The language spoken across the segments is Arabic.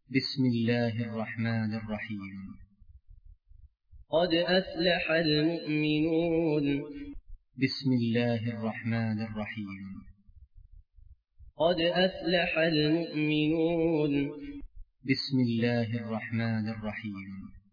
بسم الله الرحمن الرحيم. قد أفلح المؤمنون. بسم الله الرحمن الرحيم. قد أفلح المؤمنون. بسم الله الرحمن الرحيم.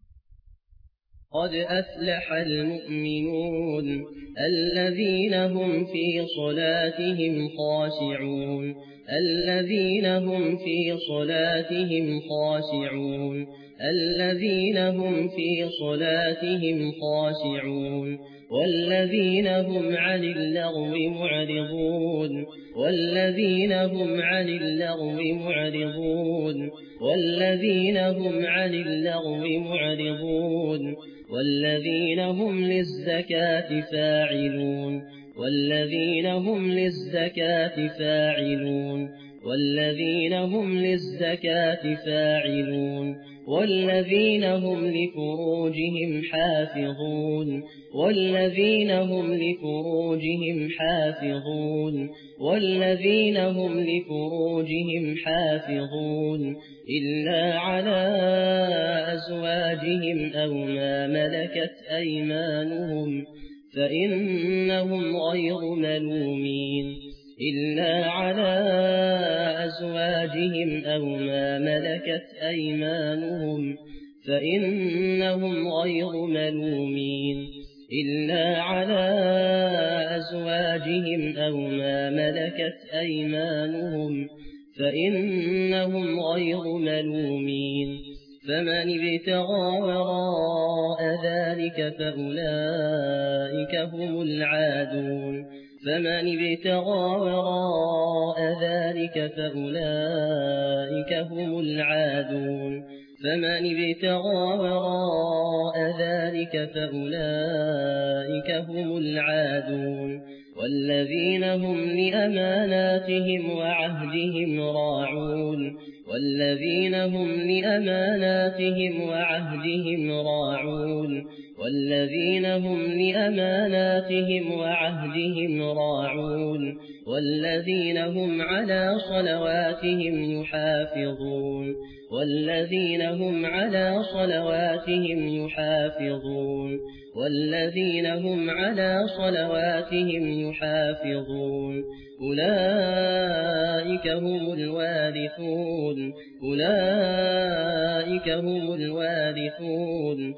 قد أفلح المؤمنون الذين هم في صلاتهم خاشعون. الذين هم في صلاتهم خاشعون. الذين هم في صلاتهم خاشعون. والذين هم عن اللغو معرضون. والذين هم عن اللغو معرضون. والذين هم عن اللغو معرضون. والذين هم للزكاة فاعلون. والذين هم للزكاة فاعلون. والذين هم للزكاة فاعلون. والذين هم لفروجهم حافظون. والذين هم لفروجهم حافظون. والذين هم لفروجهم حافظون إلا على أزواجهم أو ما ملكت أيمانهم فإنهم غير ملومين. إلا على أزواجهم أو ما ملكت أيمانهم فإنهم غير ملومين. إلا على أزواجهم أو ما ملكت أيمانهم فإنهم غير ملومين. فمن ابتغى وراء ذلك فأولئك هم العادون. فمن ابتغى وراء ذلك فأولئك هم العادون. فمن ابتغى وراء ذلك فأولئك هم العادون. والذين هم لأماناتهم وعهدهم راعون. والذين هم لأماناتهم وعهدهم راعون. والذين هم لأماناتهم وعهدهم راعون. والذين هم على صلواتهم يحافظون. والذين هم على صلواتهم يحافظون. والذين هم على صلواتهم يحافظون أولئك هم الوارثون. أولئك هم الوارثون.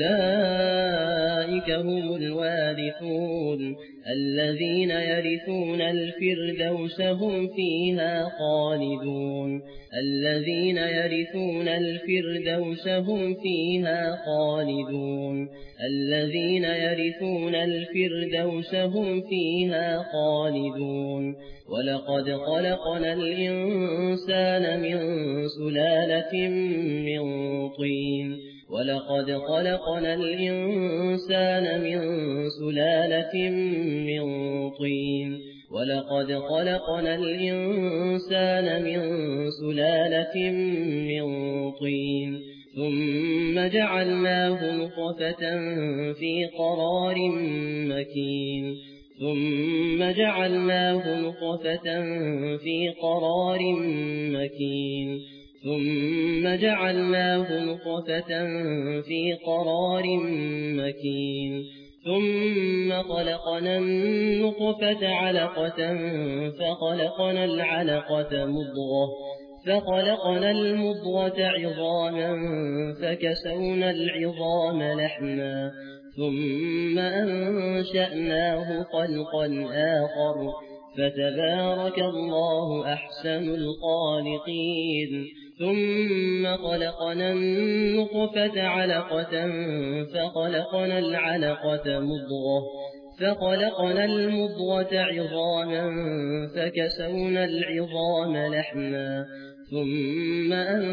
أولئك هم الوارثون الذين يرثون الفردوس هم فيها خالدون. الذين يرثون الفردوس هم فيها خالدون. الذين يرثون الفردوس هم فيها خالدون. ولقد خلقنا الإنسان من سلالة من طين. ولقد خلقنا الإنسان من سلالة من طين. ولقد خلقنا الإنسان من سلالة من طين ثم جعلناه نطفة في قرار مكين. ثم جعلناه نطفة في قرار مكين. ثم جعلناه نطفة في قرار مكين. ثم خلقنا النطفة علقة فخلقنا العلقة مضغة. فخلقنا المضغة عظاما فكسونا العظام لحما. ثم أنشأناه خلقا آخر فتبارك الله أحسن الخالقين. ثم خلقنا النطفة علقة فخلقنا العلقة مضغة. فخلقنا المضغة عظاما فكسونا العظام لحما. ثم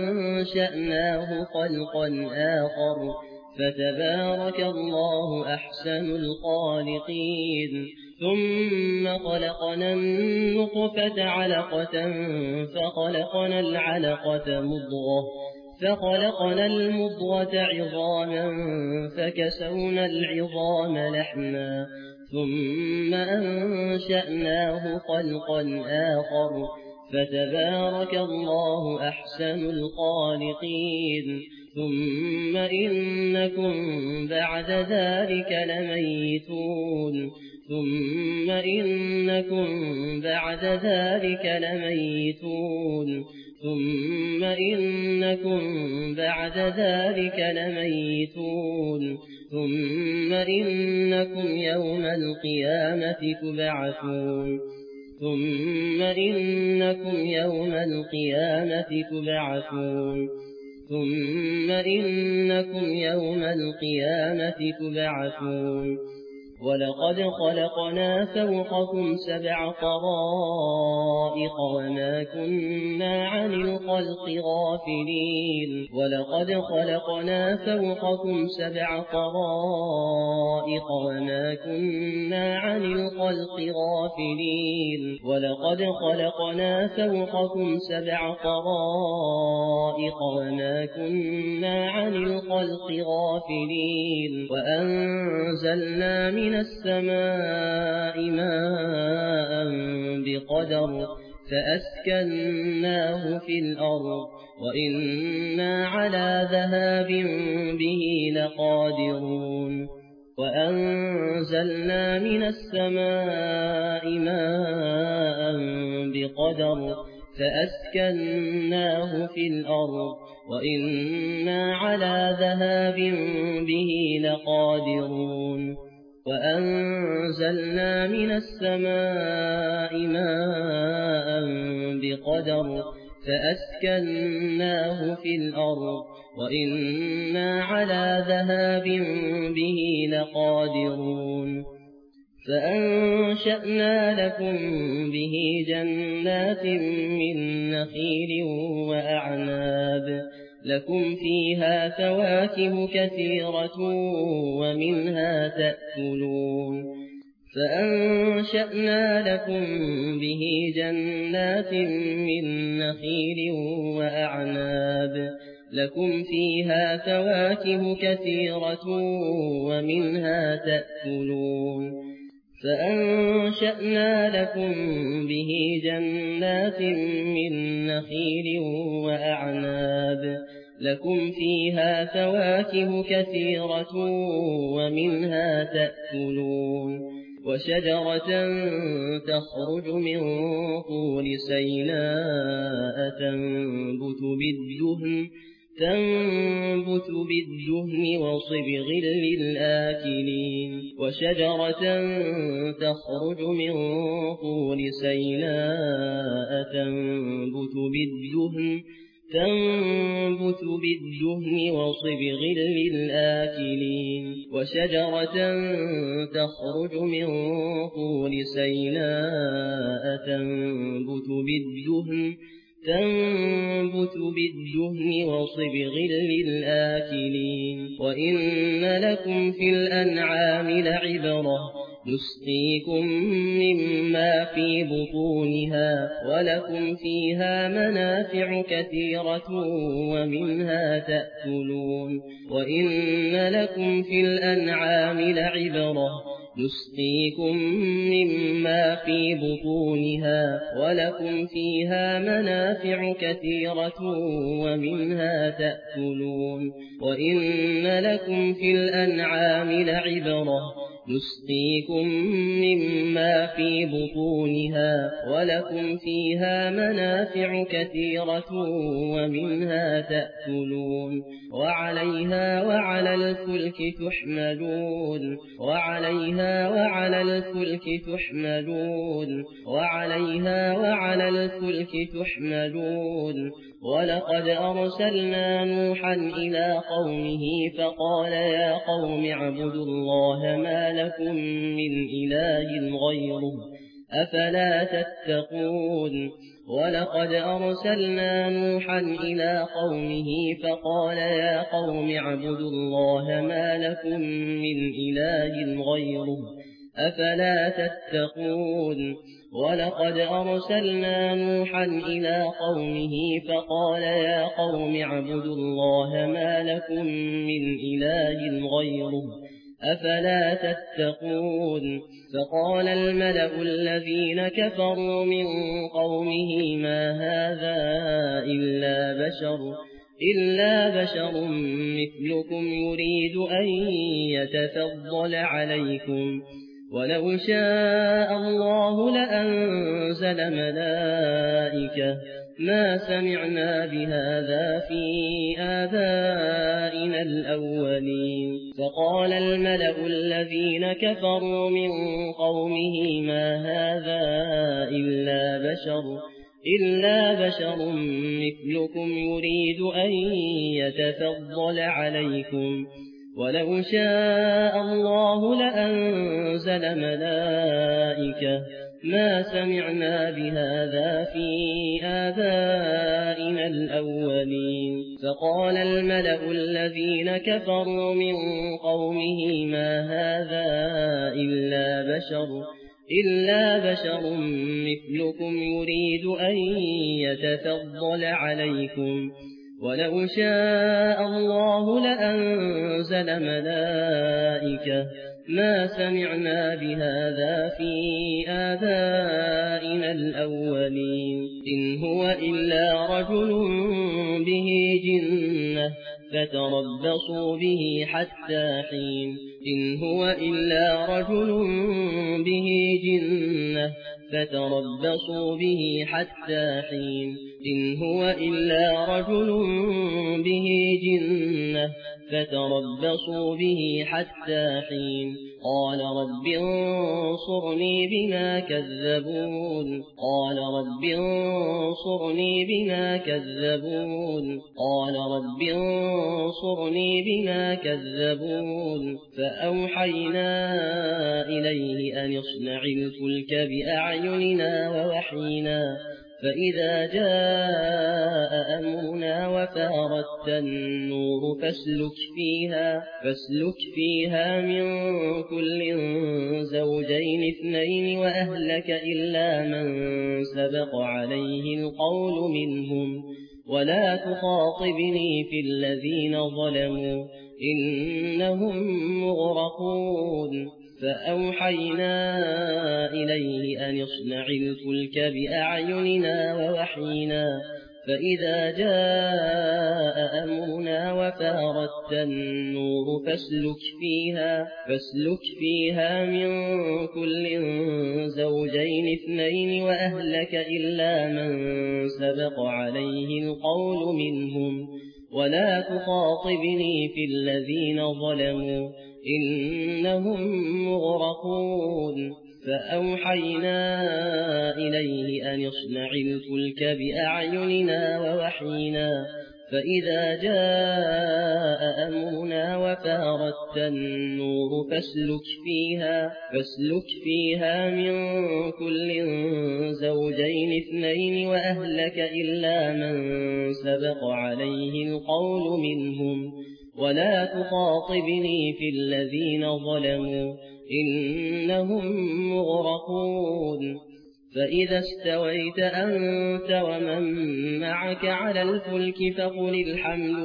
أنشأناه خلقا آخر فتبارك الله أحسن الخالقين. ثم خلقنا النطفة علقة فخلقنا العلقة مضغة. فخلقنا المضغة عظاما فكسونا العظام لحما. ثم أنشأناه خلقا آخر فتبارك الله أحسن الخالقين ثم إنكم بعد ذلك لميتون ثم إنكم بعد ذلك لميتون ثم إنكم بعد ذلك لميتون ثم إنكم يوم القيامة تبعثون ثم إنكم يوم القيامة تبعثون ثم إنكم يوم القيامة تبعثون ولقد خلقنا فوقكم 7 طرائق وما كنا عن الخلق غافلين ولقد خلقنا فوقكم 7 طرائق وما كنا عن الخلق غافلين ولقد خلقنا فوقكم 7 طرائق وما كنا عن الخلق غافلين وأنزلنا من السماء ماء بقدر فأسكناه في الأرض وإنا على ذهاب به لقادرون وأنزلنا من السماء ماء بقدر فأسكناه في الأرض وإنا على ذهاب به لقادرون وأنزلنا من السماء ماء بقدر فأسكناه في الأرض وإنا على ذهاب به لقادرون فأنشأنا لكم به جنات من نخيل وأعناب لكم فيها فواكه كثيرة ومنها تأكلون فأنشأنا لكم به جنات من نخيل وأعناب لكم فيها فواكه كثيرة ومنها تأكلون فأنشأنا لكم به جنات من نخيل وأعناب لكم فيها فواكه كثيرة ومنها تأكلون وشجرة تخرج من طور سيناء تنبت بالدهن وصبغ للآكلين وشجرة تخرج من طور سيناء تنبت بالدهن وصبغ للآكلين وشجرة تخرج من طور سيناء تنبت بالدهن وصبغ للآكلين وإن لكم في الأنعام لعبرة نسقيكم مما في بطونها ولكم فيها منافع كثيرة ومنها تأكلون وإن لكم في الأنعام لعبرة نسقيكم مما في بطونها ولكم فيها منافع كثيرة ومنها تأكلون وإن لكم في الأنعام لعبرة نسقيكم مما في بطونها ولكم فيها منافع كثيرة ومنها تأكلون وعليها وعلى الفلك تحملون وعليها وعلى الفلك تحملون وعليها وعلى الفلك تحملون ولقد أرسلنا نوحا إلى قومه فقال يا قوم اعبدوا الله ما لكم من إله غيره أفلا تتقون ولقد أرسلنا نوحا إلى قومه فقال يا قوم اعبدوا الله ما لكم من إله غيره أفلا تتقون ولقد أرسلنا نوحا إلى قومه فقال يا قوم اعبدوا الله ما لكم من إله غيره أفلا تتقون فقال الملأ الذين كفروا من قومه ما هذا إلا بشر مثلكم يريد أن يتفضل عليكم ولو شاء الله لأنزل ملائكة ما سمعنا بهذا في آبائنا الأولين فقال الملأ الذين كفروا من قومه ما هذا إلا بشر مثلكم يريد أن يتفضل عليكم ولو شاء الله لأنزل ملائكة ما سمعنا بهذا في آبائنا الأولين فقال الملأ الذين كفروا من قومه ما هذا إلا بشر مثلكم يريد أن يتفضل عليكم ولو شاء الله لأنزل ملائكة ما سمعنا بهذا في آبائنا الأولين إن هو إلا رجل به جنة فتربصوا به حتى حين إن هو إلا رجل به جنة فتربصوا به حتى حين إن هو إلا رجل به جنة فتربصوا به حتى حين قال رب انصرني بما كذبون قال رب انصرني بما كذبون فأوحينا إليه أن اصنع الفلك بأعيننا ووحينا فإذا جاء أمرنا وفارت النور فاسلك فيها من كل زوجين اثنين وأهلك إلا من سبق عليه القول منهم ولا تخاطبني في الذين ظلموا إنهم مغرقون فأوحينا إليه أن اصنع الفلك بأعيننا ووحينا فإذا جاء أمرنا وفارت النور فاسلك فيها من كل زوجين اثنين وأهلك إلا من سبق عليه القول منهم ولا تخاطبني في الذين ظلموا إنهم مغرقون فأوحينا إليه أن اصنع الفلك بأعيننا ووحينا فإذا جاء أمرنا وفارت النور فاسلك فيها من كل زوجين اثنين وأهلك إلا من سبق عليه القول منهم ولا تخاطبني في الذين ظلموا إنهم مغرقون فإذا استويت أنت ومن معك على الفلك فقل الحمد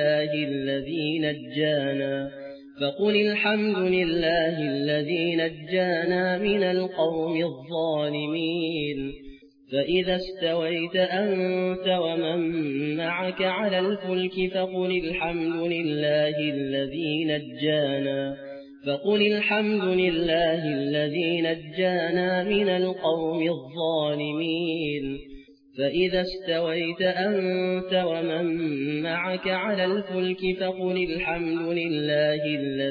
لله الذي نجانا من القوم الظالمين فإذا استويت أنت ومن معك على الفلك فقل الحمد لله الذي نجانا من القوم الظالمين فإذا استويت أنت ومن معك على الفلك فقل الحمد لله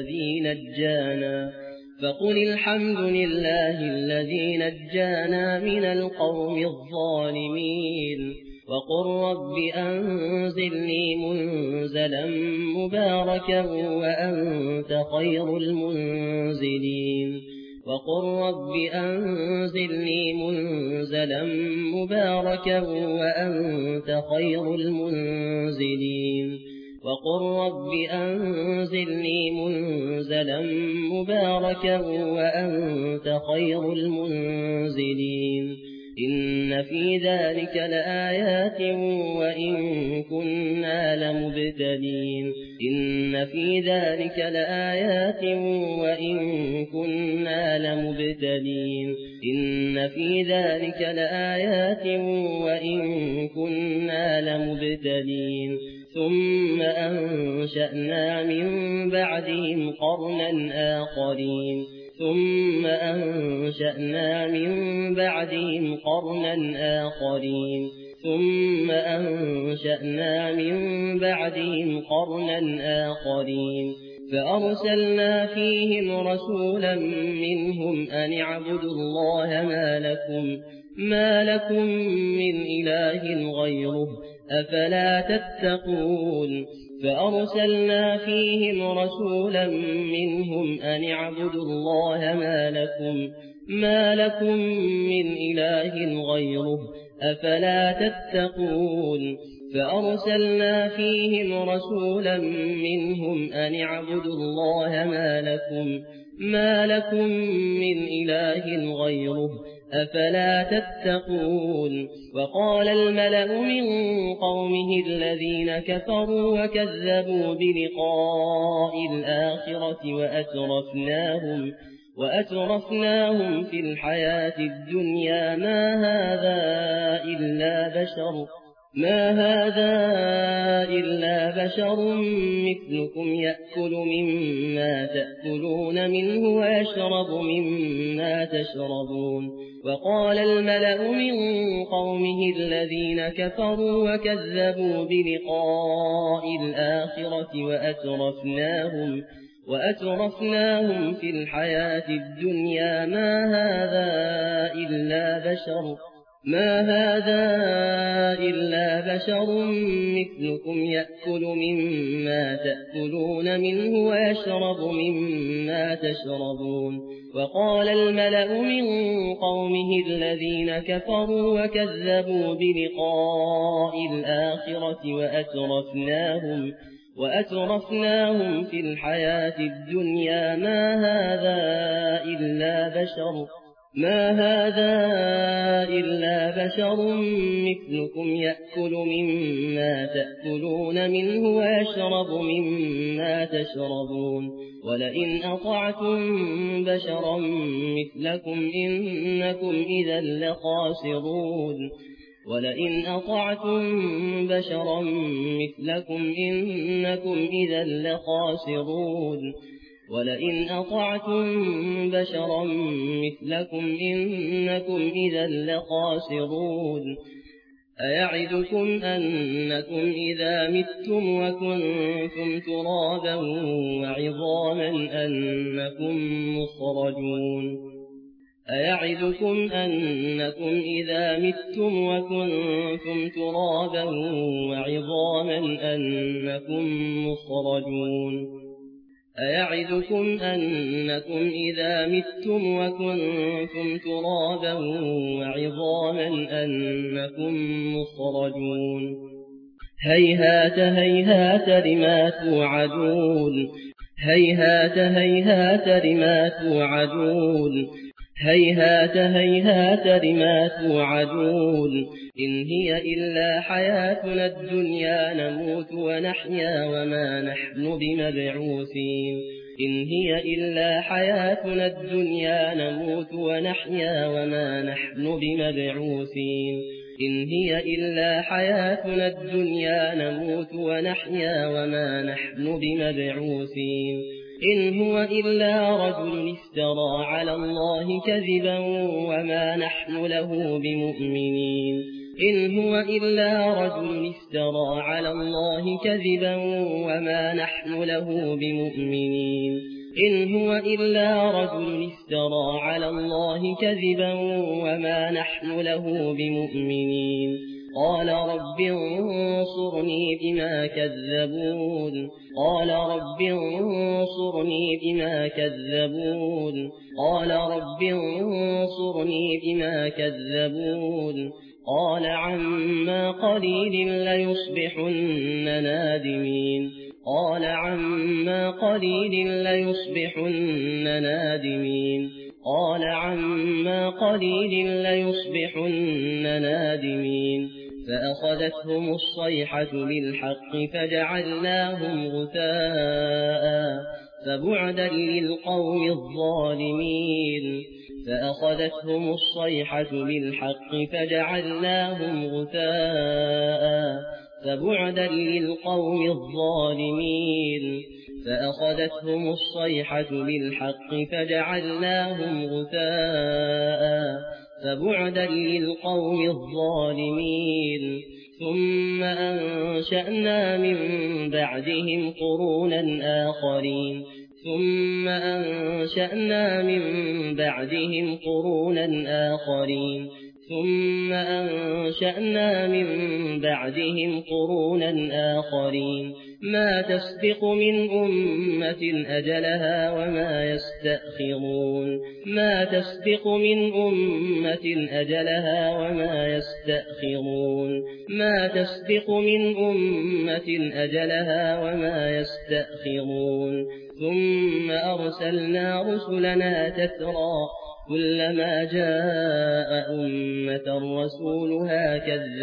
الذي نجانا من القوم الظالمين وقل رب أنزلني منزلا مباركا وأنت خير المنزلين وقل رب أنزلني منزلا مباركا وأنت خير المنزلين وقل رب أنزلني منزلا مباركا وأنت خير المنزلين إن في ذلك لآيات وإن كنا لمبتلين إن في ذلك لآيات وإن كنا لمبتلين إن في ذلك لآيات وإن كنا لمبتلين ثم أنشأنا من بعدهم قرنا آخرين ثم أنشأنا من بعدهم قرنا آخرين ثم أنشأنا من بعدهم قرنا آخرين فأرسلنا فيهم رسولا منهم أن اعبدوا الله ما لكم من إله غيره أفلا تتقون فأرسلنا فيهم رسولا منهم أن اعبدوا الله ما لكم من إله غيره أفلا تتقون فأرسلنا فيهم رسولا منهم أن اعبدوا الله ما لكم من إله غيره أفلا تتقون وقال الملأ من قومه الذين كفروا وكذبوا بلقاء الآخرة وأترفناهم في الحياة الدنيا ما هذا إلا بشر مثلكم يأكل مما تأكلون منه ويشرب مما تشربون وقال الملأ من قومه الذين كفروا وكذبوا بلقاء الآخرة وأترفناهم في الحياة الدنيا ما هذا إلا بشر مثلكم يأكل مما تأكلون منه ويشرب مما تشربون وقال الملأ من قومه الذين كفروا وكذبوا بلقاء الآخرة وأترفناهم في الحياة الدنيا ما هذا إلا بشر مثلكم يأكل مما تأكلون منه ويشرب مما تشربون ولئن أطعتم بشرا مثلكم إنكم إذا لخاسرون ولئن أطعتم بشرا مثلكم إنكم إذا لخاسرون ولئن أطعتم بشرا مثلكم إنكم إذا لخاسرون أيعدكم أنكم إذا متم وكنتم ترابا وعظاما أنكم مخرجون أيعدكم أنكم إذا متم وكنتم ترابا وعظاما أنكم مخرجون أيعدكم أنكم إذا متم وكنتم ترابا وعظاما أنكم مخرجون هيهات هيهات لما توعدون هيهات هيهات لما توعدون هيهات هيهات لما توعدون إن هي إلا حياتنا الدنيا نموت ونحيا وما نحن بمبعوثين إن هي إلا حياتنا الدنيا نموت ونحيا وما نحن بمبعوثين إن هي إلا حياتنا الدنيا نموت ونحيا وما نحن بمبعوثين إن هو إلا رجل افترى على الله كذبا وما نحن له بمؤمنين إن هو إلا رجل افترى على الله كذبا وما نحن له بمؤمنين إن هو إلا رجل افترى على الله كذبا وما نحن له بمؤمنين قال رب انصرني بما كذبون قال رب انصرني بما كذبون قال رب انصرني بما كذبون قال عما قليل ليصبحن نادمين قال عما قليل ليصبحن نادمين قال عما قليل ليصبحن نادمين فأخذتهم الصيحة بالحق فجعلناهم غثاء فبعدا للقوم الظالمين فأخذتهم الصيحة بالحق فجعلناهم غثاء فبعدا للقوم الظالمين فأخذتهم الصيحة بالحق فجعلناهم غثاء فبعدا للقوم الظالمين ثم أنشأنا من بعدهم قرونا آخرين ثم أنشأنا من بعدهم قرونا آخرين ثم أنشأنا من بعدهم قرونا آخرين ما تسبق من أمة أجلها وما يستأخرون ما تسبق من أمة أجلها وما يستأخرون ما تسبق من أمة أجلها وما يستأخرون ثم أرسلنا رسلنا تترى كلما جاء أمة رسولها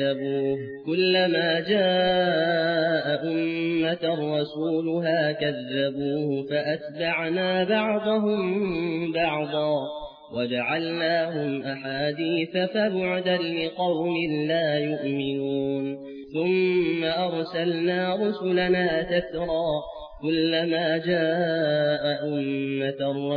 كذبوه فأتبعنا بعضهم بعضا وجعلناهم أحاديث فبعدا لقوم لا يؤمنون ثم أرسلنا رسلنا تترى كلما جاء أمة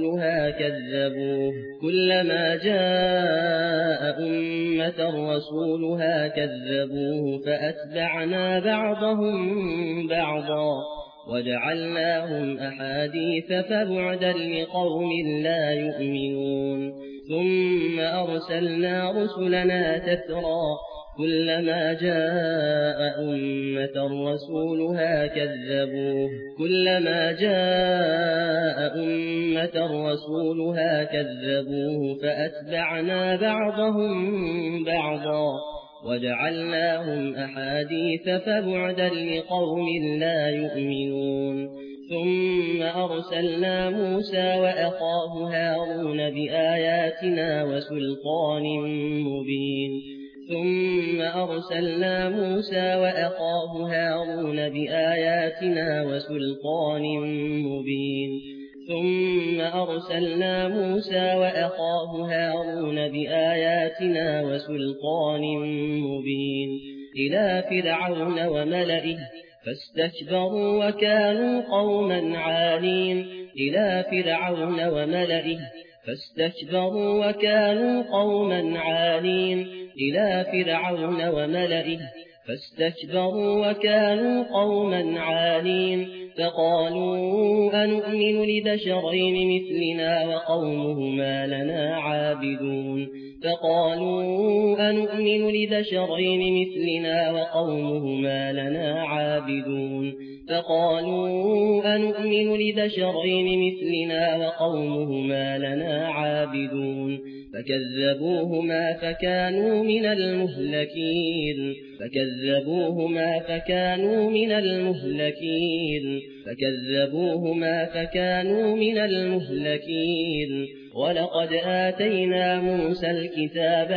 رسولها كذبوه فأتبعنا بعضهم بعضا وجعلناهم أحاديث فبعدا لقوم لا يؤمنون ثم أرسلنا رسلنا تترى كلما جاء أمة رسولها كذبوه فأتبعنا بعضهم بعضا وجعلناهم أحاديث فبعدا لقوم لا يؤمنون ثم أرسلنا موسى وأخاه هارون بآياتنا وسلطان مبين إلى فرعون وملئه فاستكبروا وكانوا قوما عالين إلى فرعون وملئه فاستكبروا وكانوا قوما عالين فقالوا أنؤمن لبشرين مثلنا وقومهما لنا عابدون فكذبوهما فكانوا من المهلكين ولقد آتينا موسى الكتاب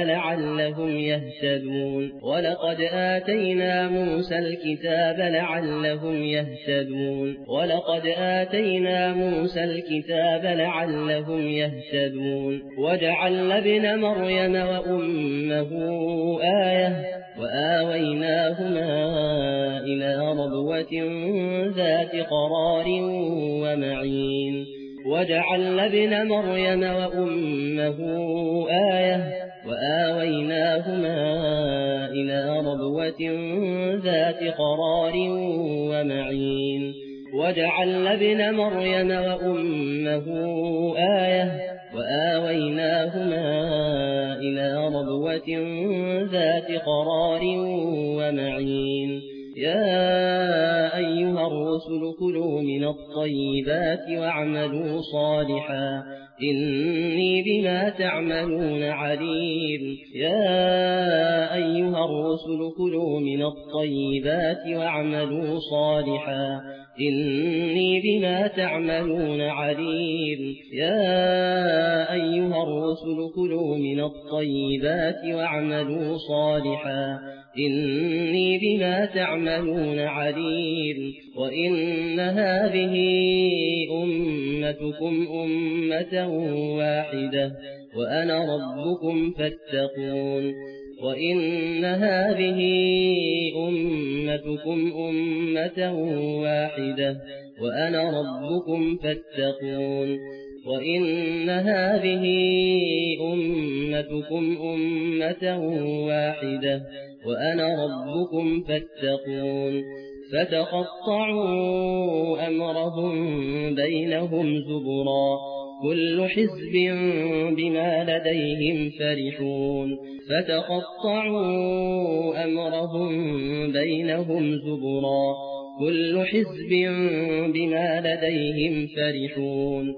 لعلهم يهتدون وجعلنا ابن مريم وأمه آية وآويناهما إلى ربوة ذات قرار ومعين وجعلنا ابن مريم وأمه آية وآويناهما إلى ربوة ذات قرار ومعين وجعلنا ابن مريم وأمه آية وآويناهما إلى ربوة ذات قرار ومعين يا أيها الرسل كلوا من الطيبات واعملوا صالحا إني بما تعملون عليم يا أيها الرسل كلوا من الطيبات واعملوا صالحا إني بما تعملون عليم يا أيها الرسل كلوا من الطيبات واعملوا صالحا إني بما تعملون عليم وإن هذه أمتكم أمة واحدة وأنا ربكم فاتقون وإن هذه أمتكم أمة واحدة وأنا ربكم فاتقون وإن هذه أمتكم أمة واحدة وأنا ربكم فاتقون فتقطعوا أمرهم بينهم زبرا كل حزب بما لديهم فرحون فتقطعوا أمرهم بينهم زبرا كل حزب بما لديهم فرحون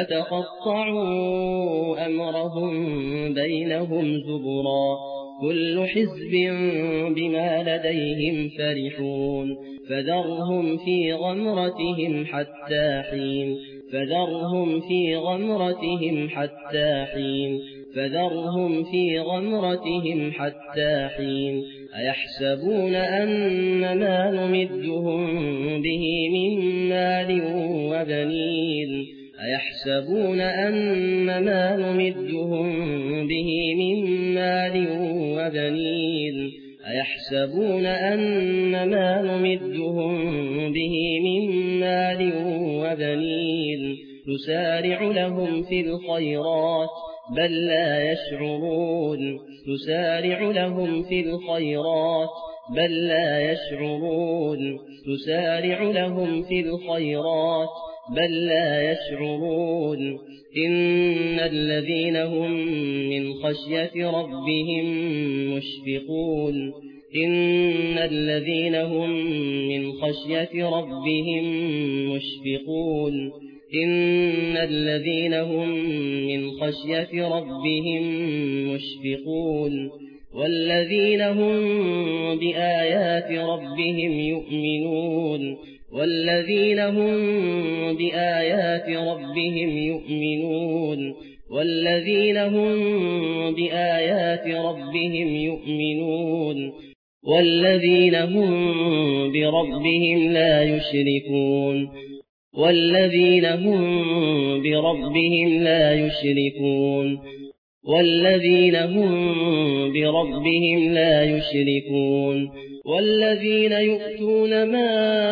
فتقطعوا أمرهم بينهم زبرا كل حزب بما لديهم فرحون فذرهم في غمرتهم حتى حين فذرهم في غمرتهم حتى حين فذرهم في غمرتهم حتى حين أيحسبون أن ما نمدهم به من مال وبنين أيحسبون أن ما نمدهم به من مال وبنين أيحسبون أن ما نمدهم به من مال وبنين نسارع لهم في الخيرات بل لا يشعرون نسارع لهم في الخيرات بل لا يشعرون نسارع لهم في الخيرات بل لا يشعرون إن الذين هم من خشية ربهم مشفقون إن الذين هم من خشية ربهم مشفقون إن الذين هم من خشية ربهم مشفقون والذين هم بآيات ربهم يؤمنون والذين هم بآيات ربهم يؤمنون والذين هم بآيات ربهم يؤمنون والذين هم بربهم لا يشركون والذين هم بربهم لا يشركون والذين هم بربهم لا يشركون والذين يؤتون ما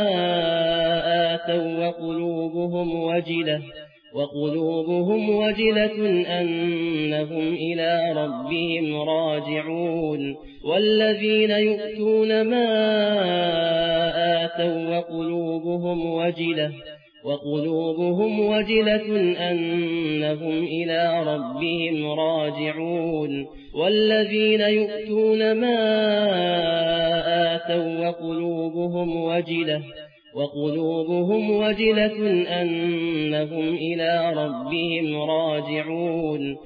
آتوا وقلوبهم وجلة أنهم إلى ربهم راجعون والذين يؤتون ما آتوا وقلوبهم وجلة أنهم إلى ربهم راجعون والذين يؤتون ما آتوا وقلوبهم وجلة أنهم إلى ربهم راجعون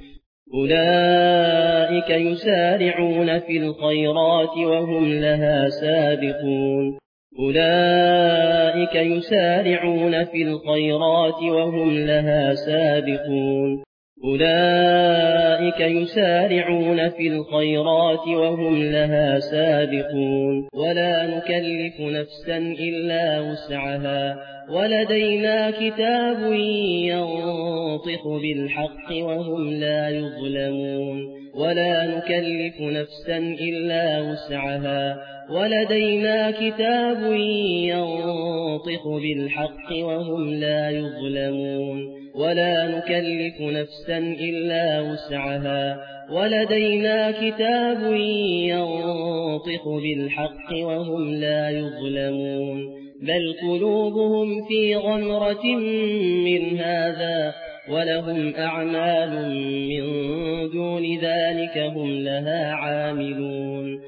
أولئك يسارعون في الخيرات وهم لها سابقون أولئك يسارعون في الخيرات وهم لها سابقون أولئك يسارعون في الخيرات وهم لها سابقون ولا نكلف نفسا إلا وسعها ولدينا كتاب ينطق بالحق وهم لا يظلمون ولا نكلف نفسا إلا وسعها ولدينا كتاب ينطق بالحق وهم لا يظلمون ولا نكلف نفسا إلا وسعها ولدينا كتاب ينطق بالحق وهم لا يظلمون بل قلوبهم في غمرة من هذا ولهم أعمال من دون ذلك هم لها عاملون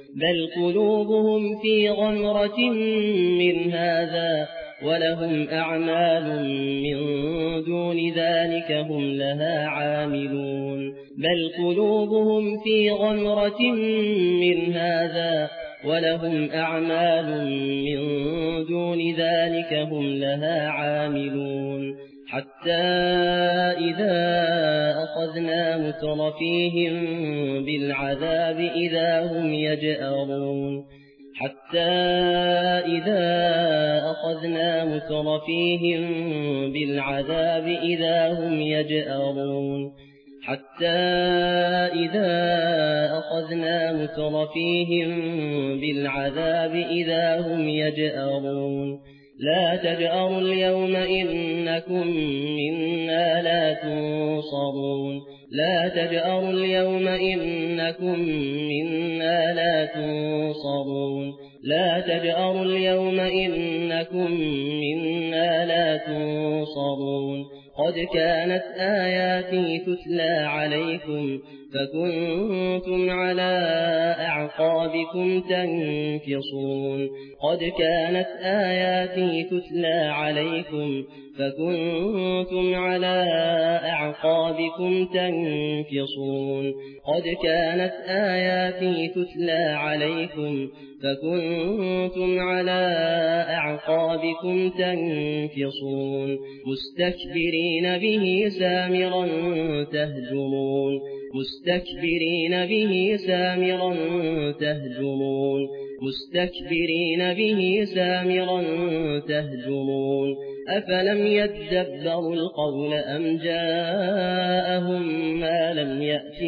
بل قلوبهم في غمرة من هذا ولهم أعمال من دون ذلك هم لها عاملون بل قلوبهم في غمرة من هذا ولهم أعمال من دون ذلك هم لها عاملون حتى إذا أخذنا مترفيهم بالعذاب إذا هم يجأرون حتى إذا أخذنا مترفيهم بالعذاب إذا هم يجأرون حتى إذا أخذنا مترفيهم بالعذاب إذا هم يجأرون لا تجأروا اليوم إنكم منا لا تنصرون لا تجأروا اليوم إنكم منا لا تنصرون لا تجأروا اليوم إنكم منا لا تنصرون قد كانت آياتي تتلى عليكم فكنتم على أعقابكم تنكصون قد كانت آياتي تتلى عليكم فكنتم على أعقابكم تنكصون قد كانت آياتي تتلى عليكم فكنتم على أعقابكم تنكصون مستكبرين به سامرا تهجمون مستكبرين به سامرا تهجمون مستكبرين به سامرا تهجمون أفلم يدبروا القول أم جاءهم ما لم يأت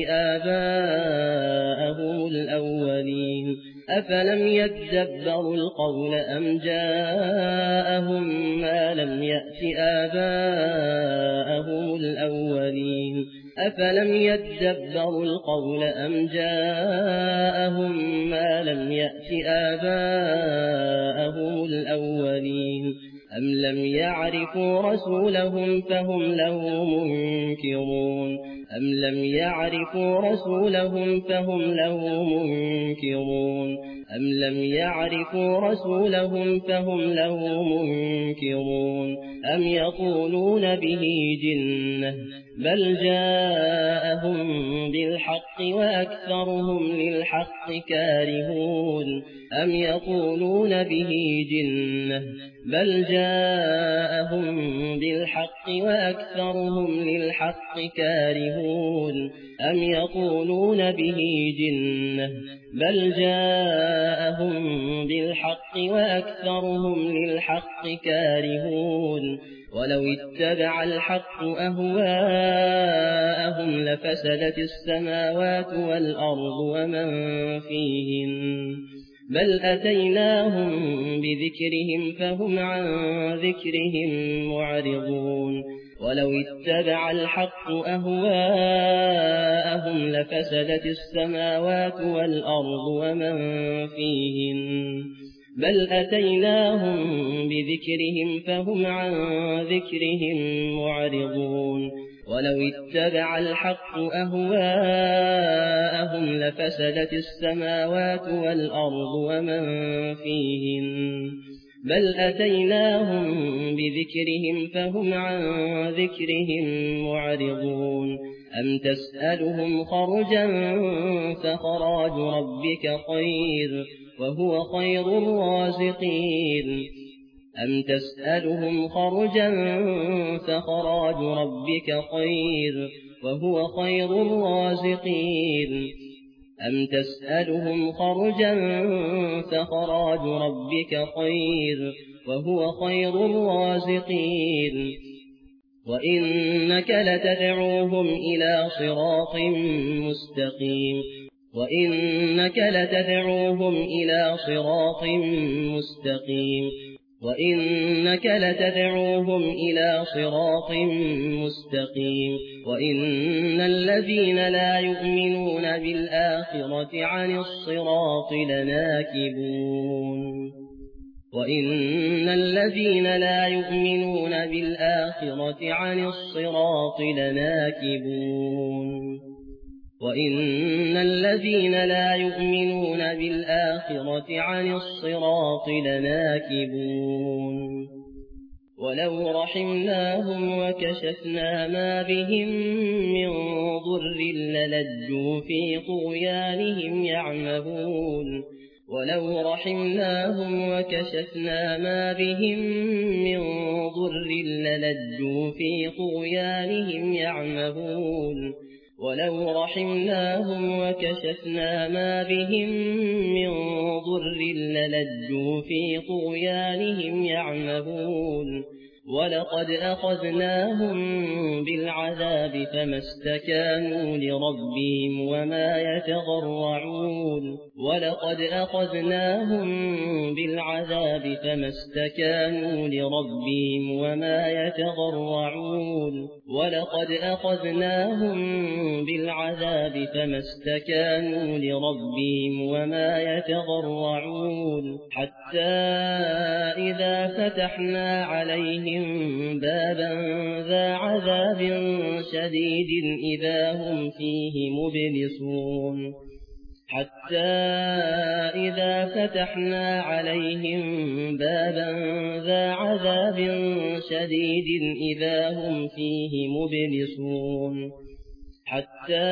آباءهم الأولين أفلم يدبروا القول أم جاءهم ما لم يأت آباءهم الأولين أفلم يدبروا القول أم جاءهم ما لم يأت آباءهم الأولين أم لم يعرفوا رسولهم فهم له منكرون أم لم يعرفوا رسولهم فهم له منكرون أم لم يعرفوا رسولهم فهم له منكرون أم يقولون به جنة بل جاءهم بالحق وأكثرهم للحق كارهون أم يقولون به جنة بل جاءهم بالحق وأكثرهم للحق كارهون أم يقولون به جنة بل جاءهم بالحق وأكثرهم للحق كارهون ولو اتبع الحق أهواءهم لفسدت السماوات والأرض ومن فيهن بل أتيناهم بذكرهم فهم عن ذكرهم معرضون ولو اتبع الحق أهواءهم لفسدت السماوات والأرض ومن فيهن بل أتيناهم بذكرهم فهم عن ذكرهم معرضون ولو اتبع الحق أهواءهم لفسدت السماوات والأرض ومن فيهن بل أتيناهم بذكرهم فهم عن ذكرهم معرضون أم تسألهم خرجا فخراج ربك خير وهو خير الرازقين أم تسألهم خرجا فخراج ربك خير وهو خير الرازقين أم تسألهم خرجا فخراج ربك خير وهو خير الرازقين وإنك لتدعوهم إلى صراط مستقيم وإنك لتدعوهم إلى صراط مستقيم وإنك لتدعوهم إلى صراط مستقيم وإن الذين لا يؤمنون بالآخرة عن الصراط لناكبون وإن الذين لا يؤمنون بالآخرة عن الصراط لناكبون وإن الذين لا يؤمنون بالآخرة عن الصراط لناكبون ولو رحمناهم وكشفنا ما بهم من ضر للجوا في طغيانهم يعمهون ولو رحمناهم وكشفنا ما بهم من ضر للجوا في طغيانهم يعمهون ولو رحمناهم وكشفنا ما بهم من ضر للجوا في طغيانهم يعمهون ولقد أخذناهم بالعذاب فما استكانوا لربهم وما يتضرعون ولقد أخذناهم بالعذاب فما استكانوا لربهم وما يتضرعون ولقد أخذناهم بالعذاب فما استكانوا لربهم وما يتضرعون حتى إذا فتحنا عليهم بابا ذا عذاب شديد إذا هم فيه مبلسون حتى إذا فتحنا عليهم بابا ذا عذاب شديد إذا هم فيه مبلسون حتى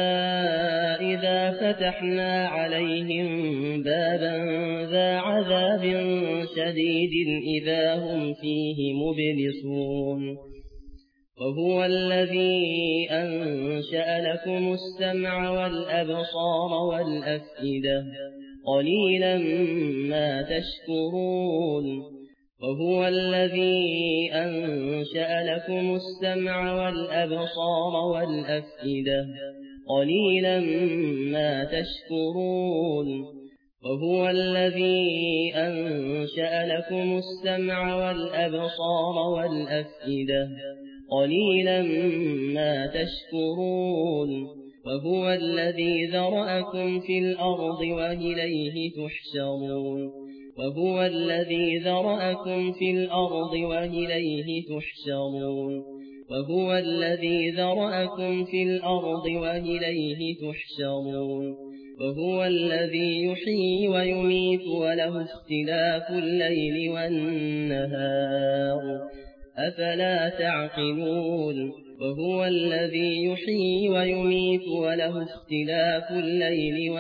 إذا فتحنا عليهم بابا ذا عذاب شديد إذا هم فيه مبلسون وهو الذي أنشأ لكم السمع والأبصار والأفئدة قليلا ما تشكرون وهو الذي أنشأ لكم السمع والأبصار والأفئدة قليلا ما تشكرون وهو الذي أنشأ لكم السمع والأبصار والأفئدة قليلا ما تشكرون وهو الذي ذرأكم في الأرض وإليه تحشرون وهو الذي ذرأكم في الأرض وإليه تحشرون وهو الذي ذرأكم في الأرض وإليه تحشرون وهو الذي يحيي ويميت وله اختلاف الليل والنهار أفلا تعقلون وهو الذي يحيي ويميت وله اختلاف الليل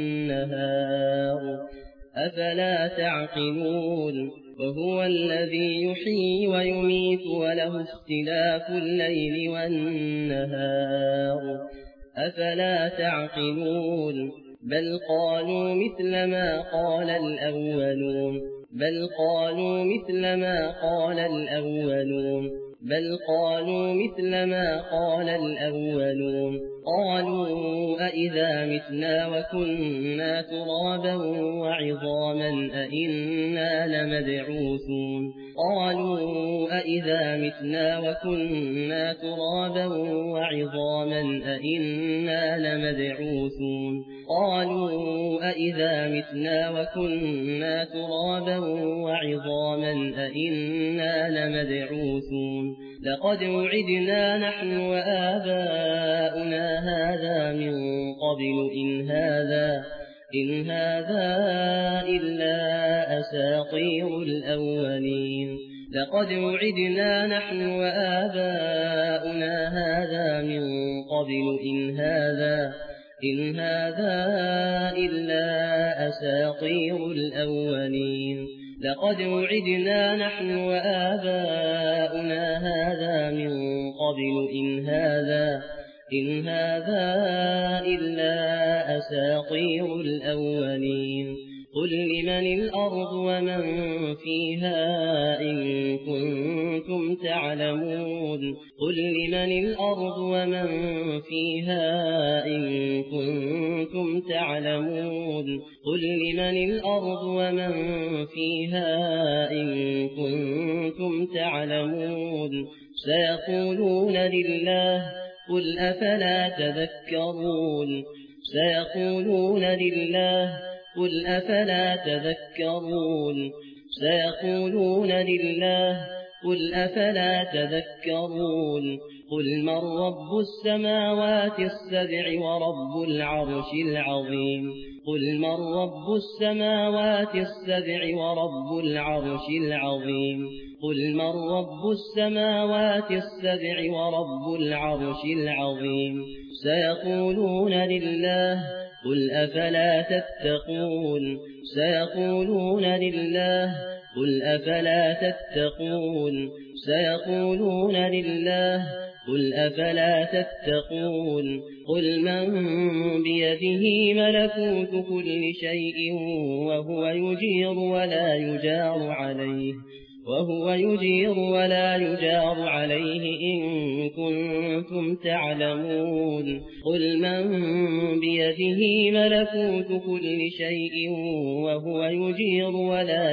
والنهار أفلا تعقلون وهو الذي يحيي ويميت وله اختلاف الليل والنهار أفلا تعقلون بل قالوا مثل ما قال الأولون بل قالوا مثل ما قال الأولون بل قالوا مثل ما قال الأولون قالوا أئذا متنا وكنا ترابا وعظاما أئنا لمبعوثون قالوا أئذا متنا وكنا ترابا وعظاما أئنا لمبعوثون قالوا أئذا متنا وكنا ترابا وعظاما أئنا لمبعوثون لقد وعدنا نحن وآباؤنا هذا من قبل إن هذا إلا أساطير الأولين لقد وعدنا نحن وآباؤنا هذا من قبل إن هذا إلا أساطير الأولين لقد وعدنا نحن وآباؤنا هذا من قبل إن هذا إلا أساطير الأولين قل لمن الأرض ومن فيها إن كنتم تعلمون قل لمن الأرض ومن فيها إن كنتم تعلمون قل لمن الأرض ومن فيها إن كنتم تعلمون سيقولون لله قل أفلا تذكرون سيقولون لله قل أفلا تذكرون سيقولون لله قل أفلا تذكرون قل من رب السماوات السبع ورب العرش العظيم قل من رب السماوات السبع ورب العرش العظيم قل من رب السماوات السبع ورب العرش العظيم سيقولون لله قل أفلا تتقون سيقولون لله قل أفلا تتقون سيقولون لله قل أفلا تتقون قل من بيده ملكوت كل شيء وهو يجير ولا يجار عليه إن كنتم تعلمون قل من بيده ملكوت كل شيء وهو يجير ولا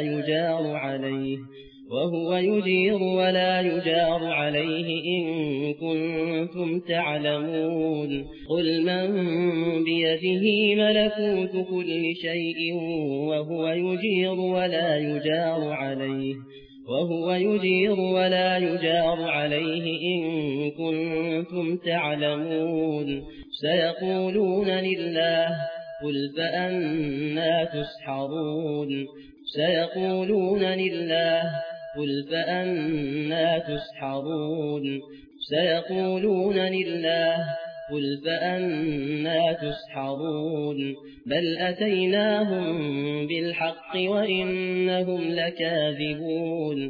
يجار عليه إن كنتم تعلمون قل من بيده ملكوت كل شيء وهو يجير ولا يجار عليه إن كنتم تعلمون سيقولون لله قل فأنى تسحرون سيقولون لله قل فأنى تسحرون سيقولون لله قل فأنى تسحرون بل أتيناهم بالحق وإنهم لكاذبون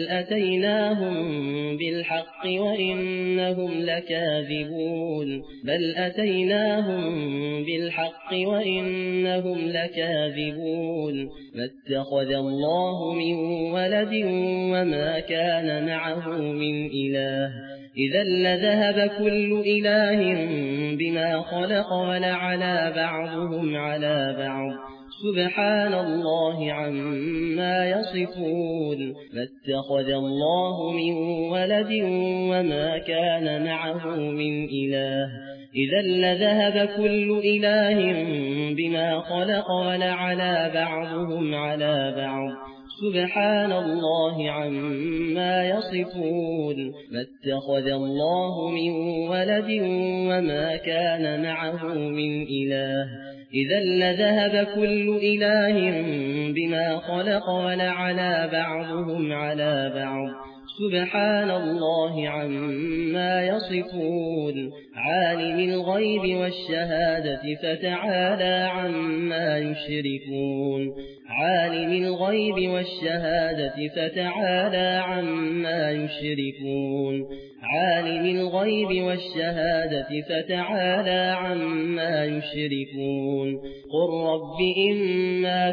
ما اتخذ الله من ولد وما كان معه من إله إذا لذهب كل إله بما خلق ولعلى بعضهم على بعض سبحان الله عما يصفون ما اتخذ الله من ولد وما كان معه من إله إذا لذهب كل إله بما خلق ولعلى بعضهم على بعض سبحان الله عما يصفون ما اتخذ الله من ولد وما كان معه من إله إذا لذهب كل إله بما خلق ولعلى بعضهم على بعض سبحان الله عما يصفون عالم الغيب والشهادة فتعالى عما يشركون عالم الغيب والشهادة فتعالى عما يشركون عالم الغيب والشهادة فتعالى عما يشركون قل رب إما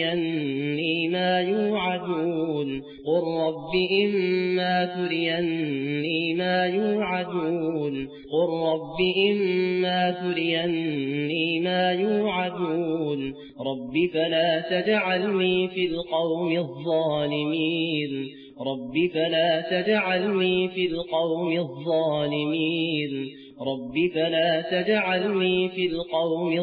تريني ما يوعدون قل رب إما تريني ما يوعدون قل رب إما تريني ما يوعدون رب فلا تجعلني في القوم الظالمين رب فلا تجعلني في القوم الظالمين رب فلا تجعلني في القوم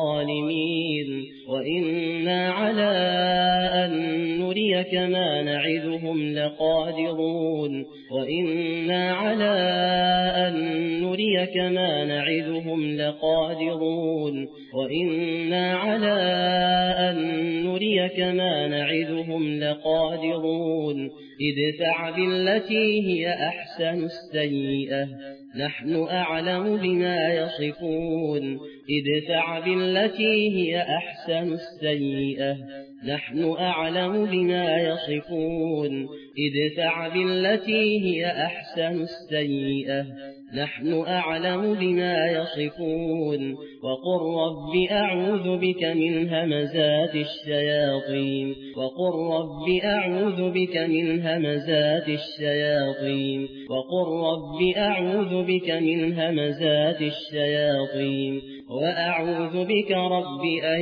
الظالمين وإنا على أن نريك ما نعدهم لقادرون وإنا على أن نريك ما نعدهم لقادرون وإنا على أن نريك ما نعدهم لقادرون ادفع بالتي هي أحسن السيئة نحن أعلم بما يصفون ادفع بالتي هي أحسن السيئة نحن أعلم بما يصفون ادفع بالتي هي أحسن السيئة نحن أعلم بما يصفون وقل رب أعوذ بك من همزات الشياطين وقل رب أعوذ بك من همزات الشياطين وقل رب أعوذ بك من همزات الشياطين وأعوذ بك رب أن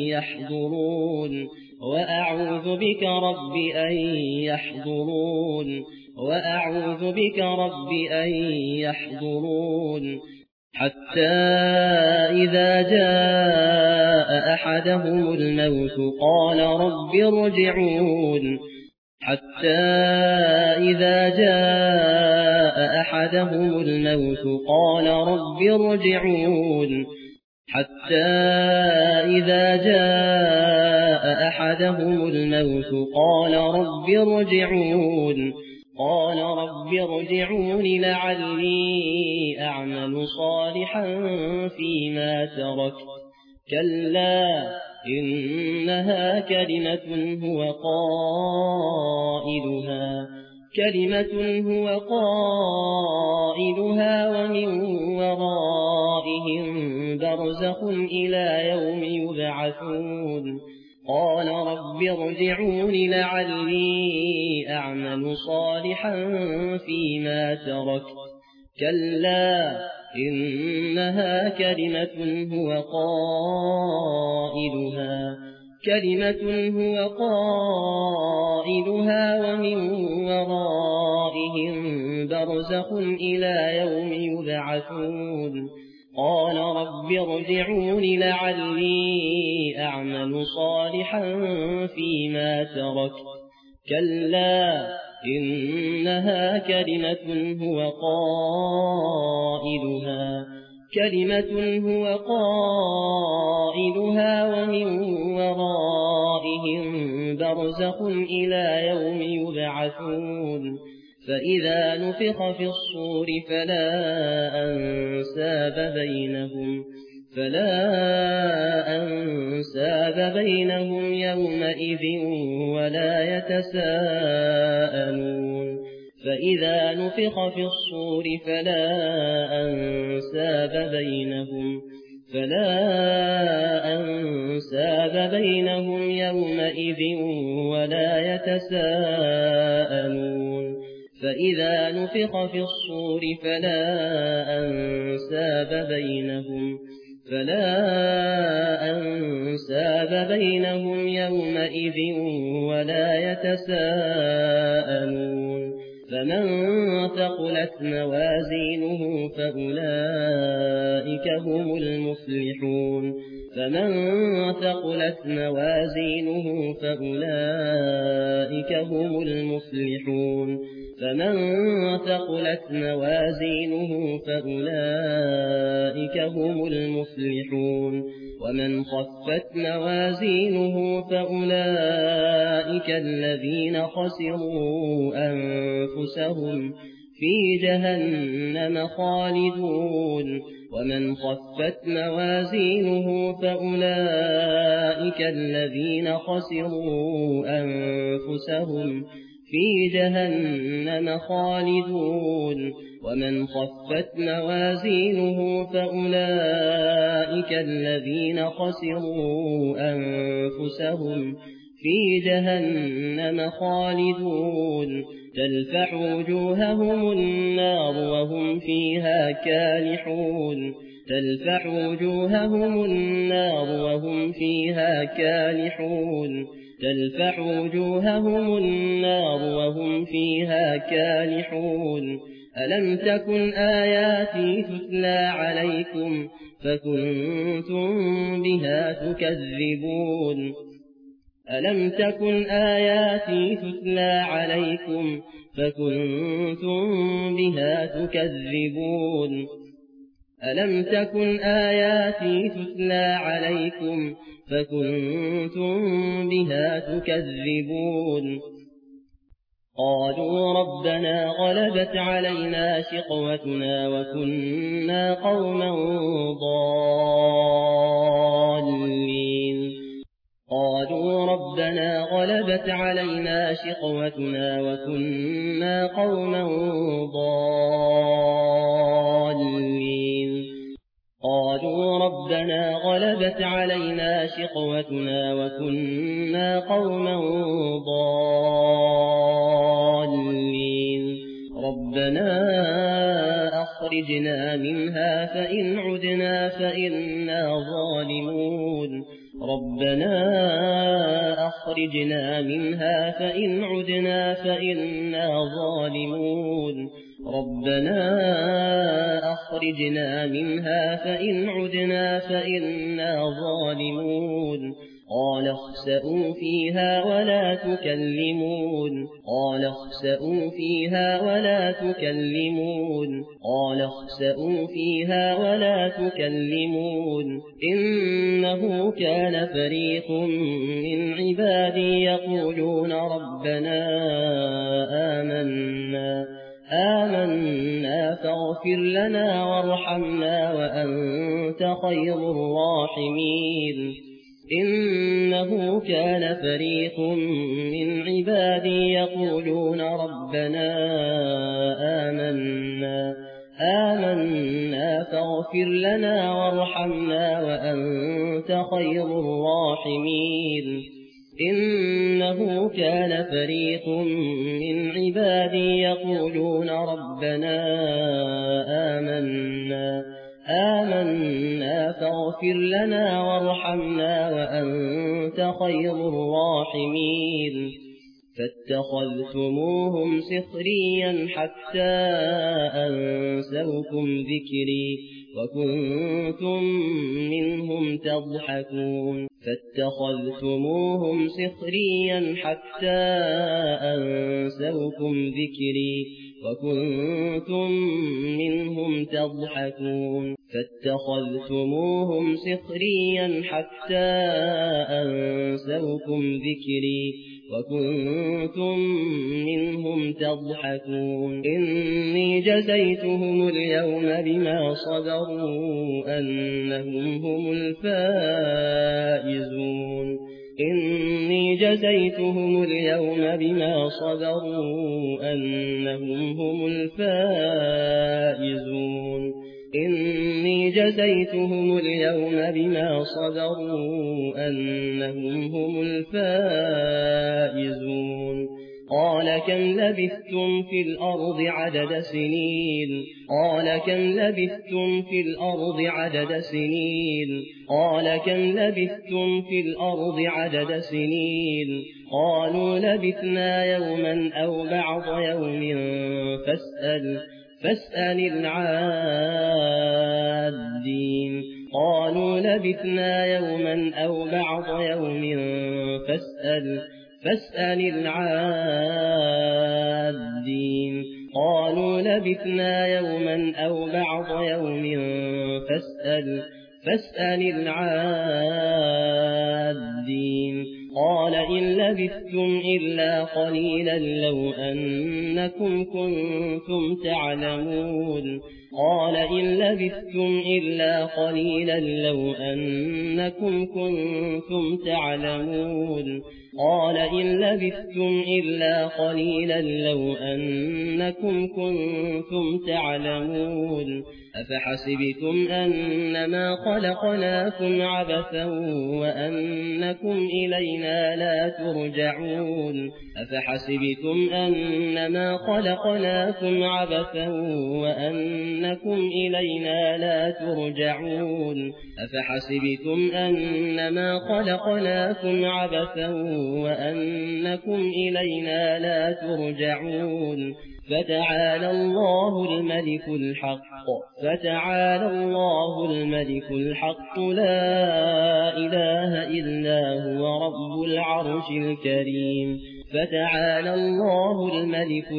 يحضرون وأعوذ بك رب أن يحضرون وأعوذ بك رب أن يحضرون حتى إذا جاء أحدهم الموت قال رب ارجعون حتى حتى إذا جاء أحدهم الموت قال رب ارجعون حتى إذا جاء أحدهم الموت قال رب ارجعون لعلي أعمل صالحا فيما تركت كلا إنها كلمة هو قائلها ومن ورائهم برزخ إلى يوم يبعثون قال رب ارجعون لعلي أعمل صالحا فيما تركت كلا إنها كلمة هو قائلها ومن ورائهم برزخ إلى يوم يبعثون قال رب ارجعون لعلي أعمل صالحا فيما تركت كلا إنها كلمة هو قائلها ومن ورائهم برزخ إلى يوم يبعثون فإذا نفخ في الصور فلا أنساب بينهم يومئذ ولا يتساءلون فإذا نفخ في الصور فلا أنساب بينهم يومئذ ولا يتساءلون فإذا نفخ في الصور فلا أنساب بينهم يومئذ ولا يتساءلون فمن ثقلت موازينه فأولئك هم المفلحون ومن خفت موازينه فأولئك الذين خسروا أنفسهم في جهنم خالدون ومن خفت موازينه فأولئك الذين خسروا أنفسهم في جهنم خالدون ومن خفت موازينه فأولئك الذين خسروا أنفسهم في جهنم خالدون تلفح وجوههم النار وهم فيها كالحون ألم تكن آياتي تتلى عليكم فكنتم بها تكذبون قالوا ربنا غلبت علينا شقوتنا وكنا قوما ضالين قالوا ربنا غلبت علينا شقوتنا وكنا قوما ضالين ربنا أخرجنا منها فإن عدنا فإنا ظالمون قال اخسئوا فيها ولا تكلمون قال اخسئوا فيها ولا تكلمون قال اخسئوا فيها ولا تكلمون إنه كان فريق من عبادي يقولون ربنا آمنا فاغفر لنا وارحمنا وأنت خير الراحمين إنه كان فريق من عبادي يقولون ربنا آمنا فاغفر لنا وارحمنا وأنت خير الراحمين إنه كان فريق من عبادي يقولون ربنا آمنا فاغفر لنا وارحمنا وأنت خير الراحمين فاتخذتموهم سخريا حتى أنسوكم ذكري وكنتم منهم تضحكون فاتخذتموهم سخريا حتى أنسوكم ذكري وكنتم منهم تضحكون فاتخذتموهم سخريا حتى أنسوكم ذكري وكنتم منهم تضحكون إني جزيتهم اليوم بما صبروا أنهم هم الفائزون إني جزيتهم اليوم بما صبروا أنهم هم الفائزون إني جزيتهم اليوم بما صبروا أنهم هم الفائزون قال كم لبثتم في الأرض عدد سنين قال كم لبثتم في الأرض عدد سنين قال كم لبثتم في الأرض عدد سنين قالوا لبثنا يوما أو بعض يوم فاسأل العادين قالوا لبثنا يوما أو بعض يوم فاسأل العادين قالوا لبثنا يوما أو بعض يوم فاسأل العادين قال إن لبثتم إلا قليلا لو أنكم كنتم تعلمون قال إن لبثتم إلا قليلا لو أنكم كنتم تعلمون قال إن لبثتم إلا قليلا لو أنكم كنتم تعلمون أفحسبتم أنما خلقناكم عبثا وأنكم إلينا لا ترجعون أفحسبتم أنما خلقناكم عبثا وأنكم إلينا لا ترجعون أفحسبتم أنما خلقناكم عبثا وأنكم إلينا لا ترجعون فتعالى الله الملك الحق لا إله إلا هو رب العرش الكريم فتعالى الله الملك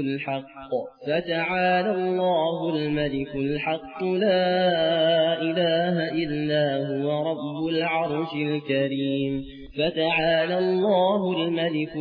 الحق لا إله إلا هو رب العرش الكريم فتعالى الله الملك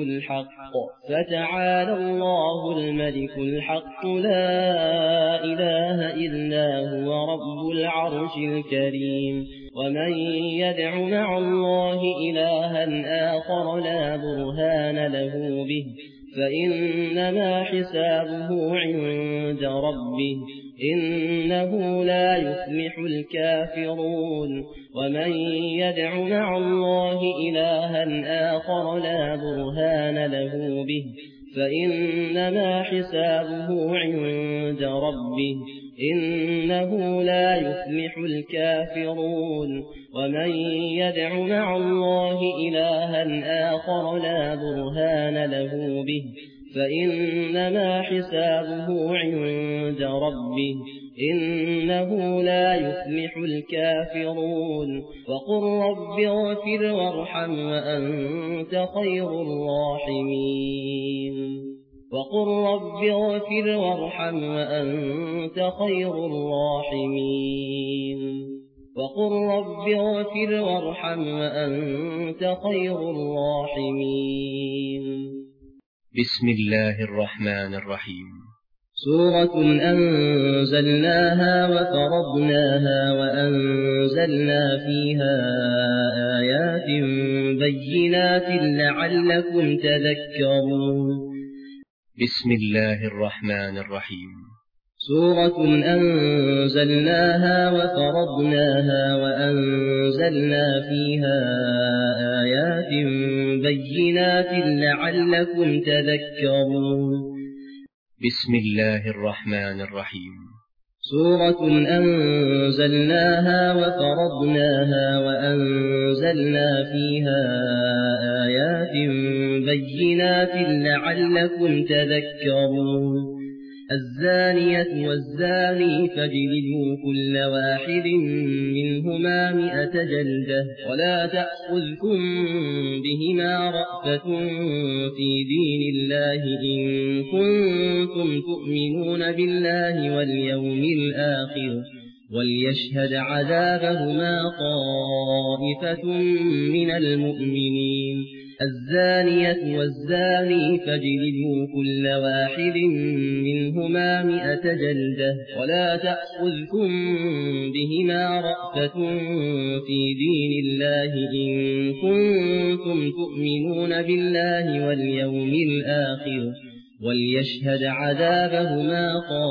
الحق لا إله إلا هو رب العرش الكريم ومن يدع مع الله إلها آخر لا برهان له به فإنما حسابه عند ربه إنه لا يفلح الكافرون ومن يدع مع الله إلها آخر لا برهان له به فإنما حسابه عند ربه إنه لا يفلح الكافرون ومن يدع مع الله إلها آخر لا برهان له به فإنما حسابه عند ربه إنه لا يفلح الكافرون وقل رب اغفر وارحم وأنت خير الراحمين وقل رب اغفر وارحم وأنت خير الراحمين وقل رب اغفر وارحم وأنت خير الراحمين بسم الله الرحمن الرحيم سورة أنزلناها وفرضناها وأنزلنا فيها آيات بينات لعلكم تذكرون بسم الله الرحمن الرحيم سورة أنزلناها وفرضناها وأنزلنا فيها آيات بينات لعلكم تذكرون بسم الله الرحمن الرحيم سورة أنزلناها وفرضناها وأنزلنا فيها آيات بينات لعلكم تذكرون الزانية والزاني فاجلدوا كل واحد منهما 100 جلدة ولا تأخذكم بهما رأفة في دين الله إن كنتم تؤمنون بالله واليوم الآخر وليشهد عذابهما طائفة من المؤمنين الزانية والزاني فاجلدوا كل واحد منهما 100 جلدة ولا تأخذكم بهما رأفة في دين الله إن كنتم تؤمنون بالله واليوم الآخر وليشهد عذابهما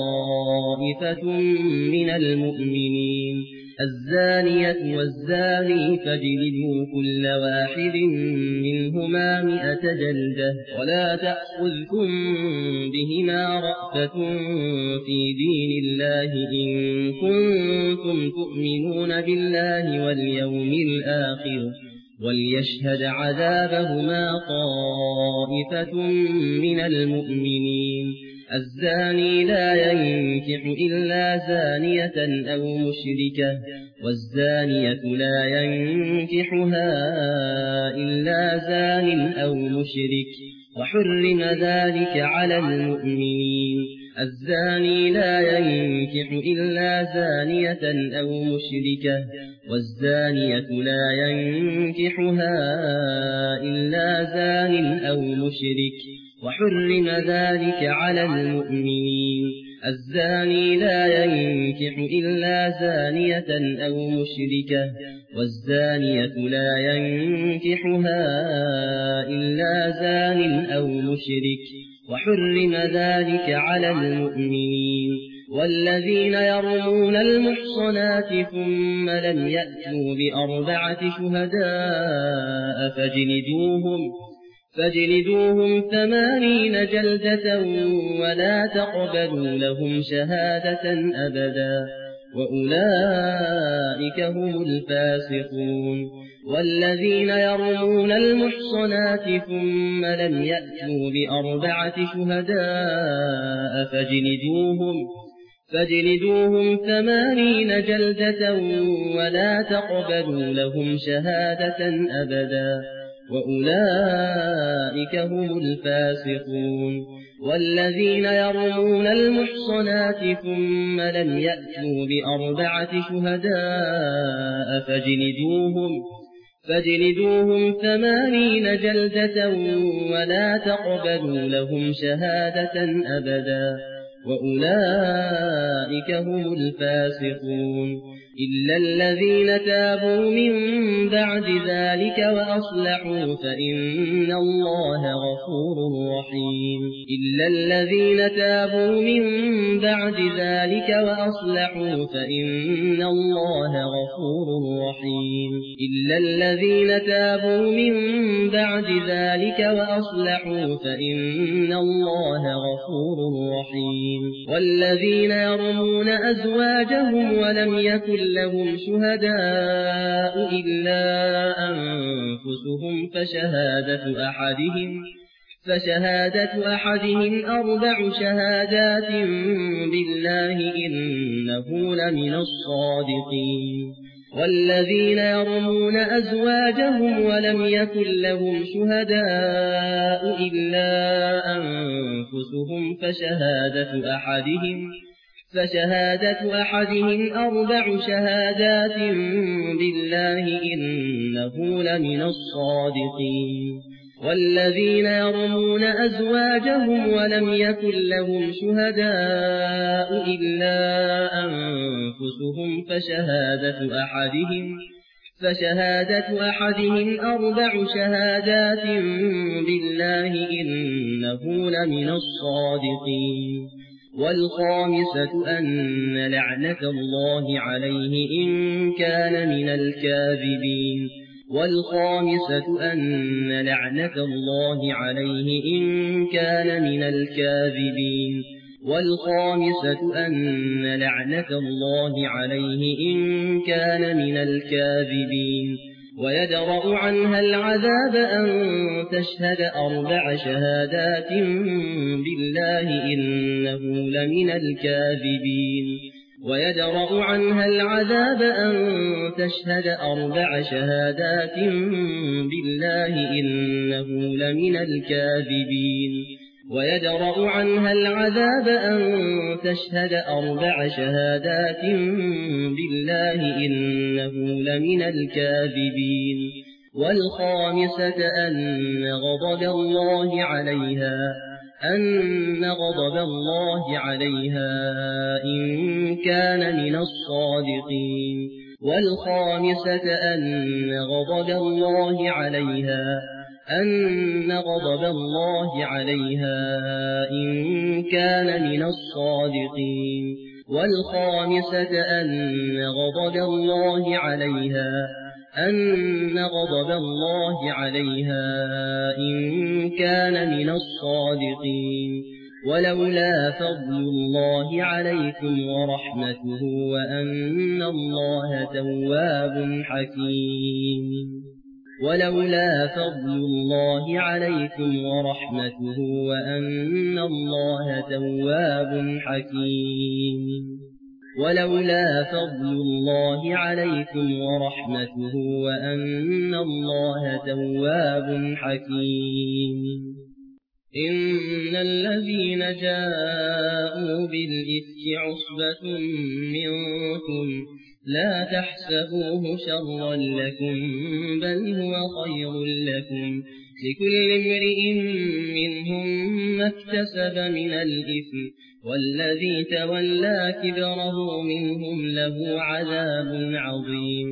طائفة من المؤمنين الزانية والزاني فاجلدوا كل واحد منهما 100 جلدة ولا تأخذكم بهما رأفة في دين الله إن كنتم تؤمنون بالله واليوم الآخر وليشهد عذابهما طائفة من المؤمنين الزاني لا ينكح إلا زانية أو مشركة والزانية لا ينكحها إلا زان أو مشرك وحرم ذلك على المؤمنين الزاني لا ينكح إلا زانية أو مشركة والزانية لا ينكحها إلا زان أو مشرك وحرم ذلك على المؤمنين الزاني لا ينكح إلا زانية أو مشركة والزانية لا ينكحها إلا زان أو مشرك وحرم ذلك على المؤمنين والذين يرمون المحصنات ثم لم يأتوا ب4 شهداء فاجلدوهم 80 جلدة ولا تقبلوا لهم شهادة أبدا وأولئك هم الفاسقون والذين يرمون المحصنات ثم لم يأتوا ب4 شهداء فاجلدوهم 80 جلدة ولا تقبلوا لهم شهادة أبدا وأولئك هم الفاسقون والذين يرمون المحصنات ثم لم يأتوا ب4 شهداء فاجلدوهم 80 جلدة ولا تقبلوا لهم شهادة أبدا وأولئك هم الفاسقون إلا الذين تابوا من بعد ذلك وأصلحوا فإن الله غفور رحيم إلا الذين تابوا من بعد ذلك وأصلحوا فإن الله غفور رحيم إلا الذين تابوا من بعد ذلك وأصلحوا فإن الله غفور رحيم والذين يرمون أزواجهم ولم يكن لهم شهداء إلا أنفسهم فشهادة أحدهم 4 شهادات بالله إنه لمن الصادقين. والذين يرمون أزواجهم ولم يكن لهم شهداء إلا أنفسهم فشهادة أحدهم 4 شهادات بالله إنه لمن الصادقين. والذين يرمون أزواجهم ولم يكن لهم شهداء إلا أنفسهم فشهادة أحدهم 4 شهادات بالله إنه لمن الصادقين. والخامسة أن لعنة الله عليه إن كان من الكاذبين. والخامسة أن لعنة الله عليه إن كان من الكاذبين. والخامسة أن لعنة الله عليه إن كان من الكاذبين. ويدرأ عنها العذاب أن تشهد 4 شهادات بالله إنه لمن الكاذبين. ويدرأ عنها العذاب أن تشهد 4 شهادات بالله إنه لمن الكاذبين. ويدرأ عنها العذاب أن تشهد 4 شهادات بالله إنه لمن الكاذبين. والخامسة أن غضب الله عليها إن كان من الصادقين. والخامسة أن غضب الله عليها إن كان من الصادقين. والخامسة أن غضب الله عليها إن كان من الصادقين. ولولا فضل الله عليكم ورحمته وأن الله تواب حكيم. ولولا فضل الله عليكم ورحمته وأن الله تواب حكيم. ولولا فضل الله عليكم ورحمته وأن الله تواب حكيم. إن الذين جاءوا بالإفك عصبة منكم لا تحسبوه شرا لكم بل هو خير لكم. لكل امرئ منهم ما اكتسب من الإثم والذي تولى كبره منهم له عذاب عظيم.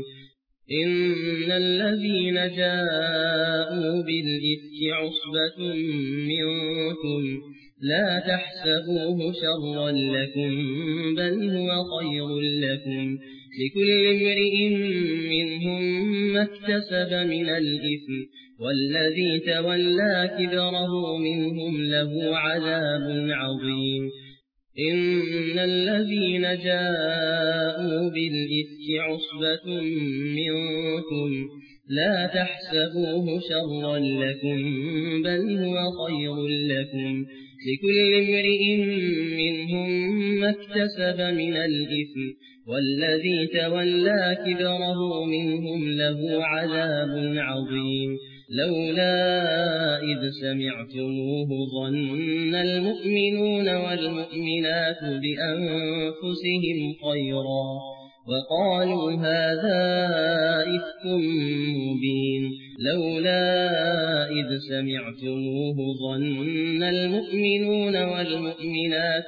إن الذين جاءوا بالإفك عصبة منكم لا تحسبوه شرا لكم بل هو خير لكم. لكل امرئ منهم ما اكتسب من الإثم والذي تولى كبره منهم له عذاب عظيم. إن الذين جاءوا بالإفك عصبة منكم لا تحسبوه شرا لكم بل هو خير لكم. لكل امرئ منهم ما اكتسب من الإثم والذي تولى كبره منهم له عذاب عظيم. لولا إذ سمعتموه ظن المؤمنون والمؤمنات بأنفسهم خيرا وقالوا هذا إفك مبين. لولا إذ سمعتموه ظن المؤمنون والمؤمنات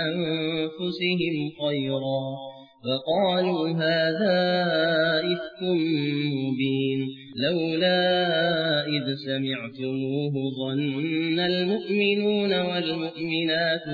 بأنفسهم خيرا وقالوا هذا إفك مبين. لولا إذ سمعتموه ظن المؤمنون والمؤمنات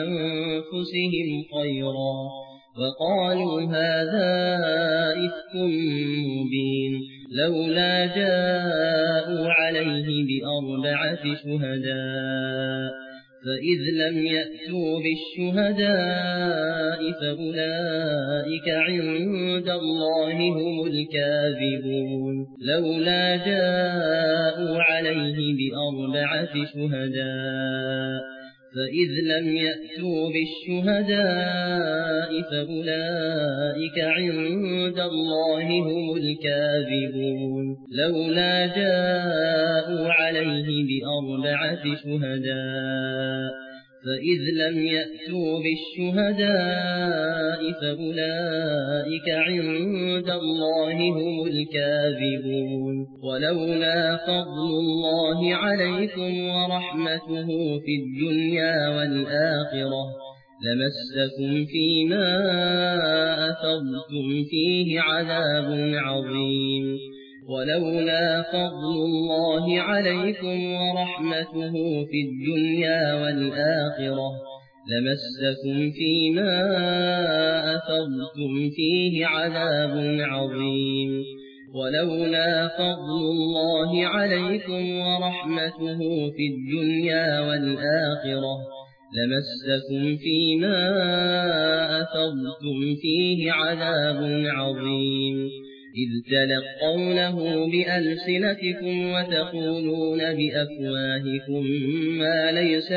بأنفسهم خيرا وقالوا هذا إفك مبين. لولا جاءوا عليه ب4 شهداء فإذ لم يأتوا بالشهداء فأولئك عند الله هم الكاذبون لولا جاءوا عليه بأربعة شهداء فإذ لم يأتوا بالشهداء فأولئك عند الله هم الكاذبون لولا جاءوا عليه بأربعة شهداء فإذ لم يأتوا بالشهداء فأولئك عند الله هم الكاذبون ولولا فضل الله عليكم ورحمته في الدنيا والآخرة لمسكم فيما أفضتم فيه عذاب عظيم ولولا فضل الله عليكم ورحمته في الدنيا والآخرة لمسكم فيما أفضتم فيه عذاب عظيم ولولا فضل الله عليكم ورحمته في الدنيا والآخرة لمسكم فيما أفضتم فيه عذاب عظيم إذ تلقونه بألسنتكم وتقولون بأفواهكم ما ليس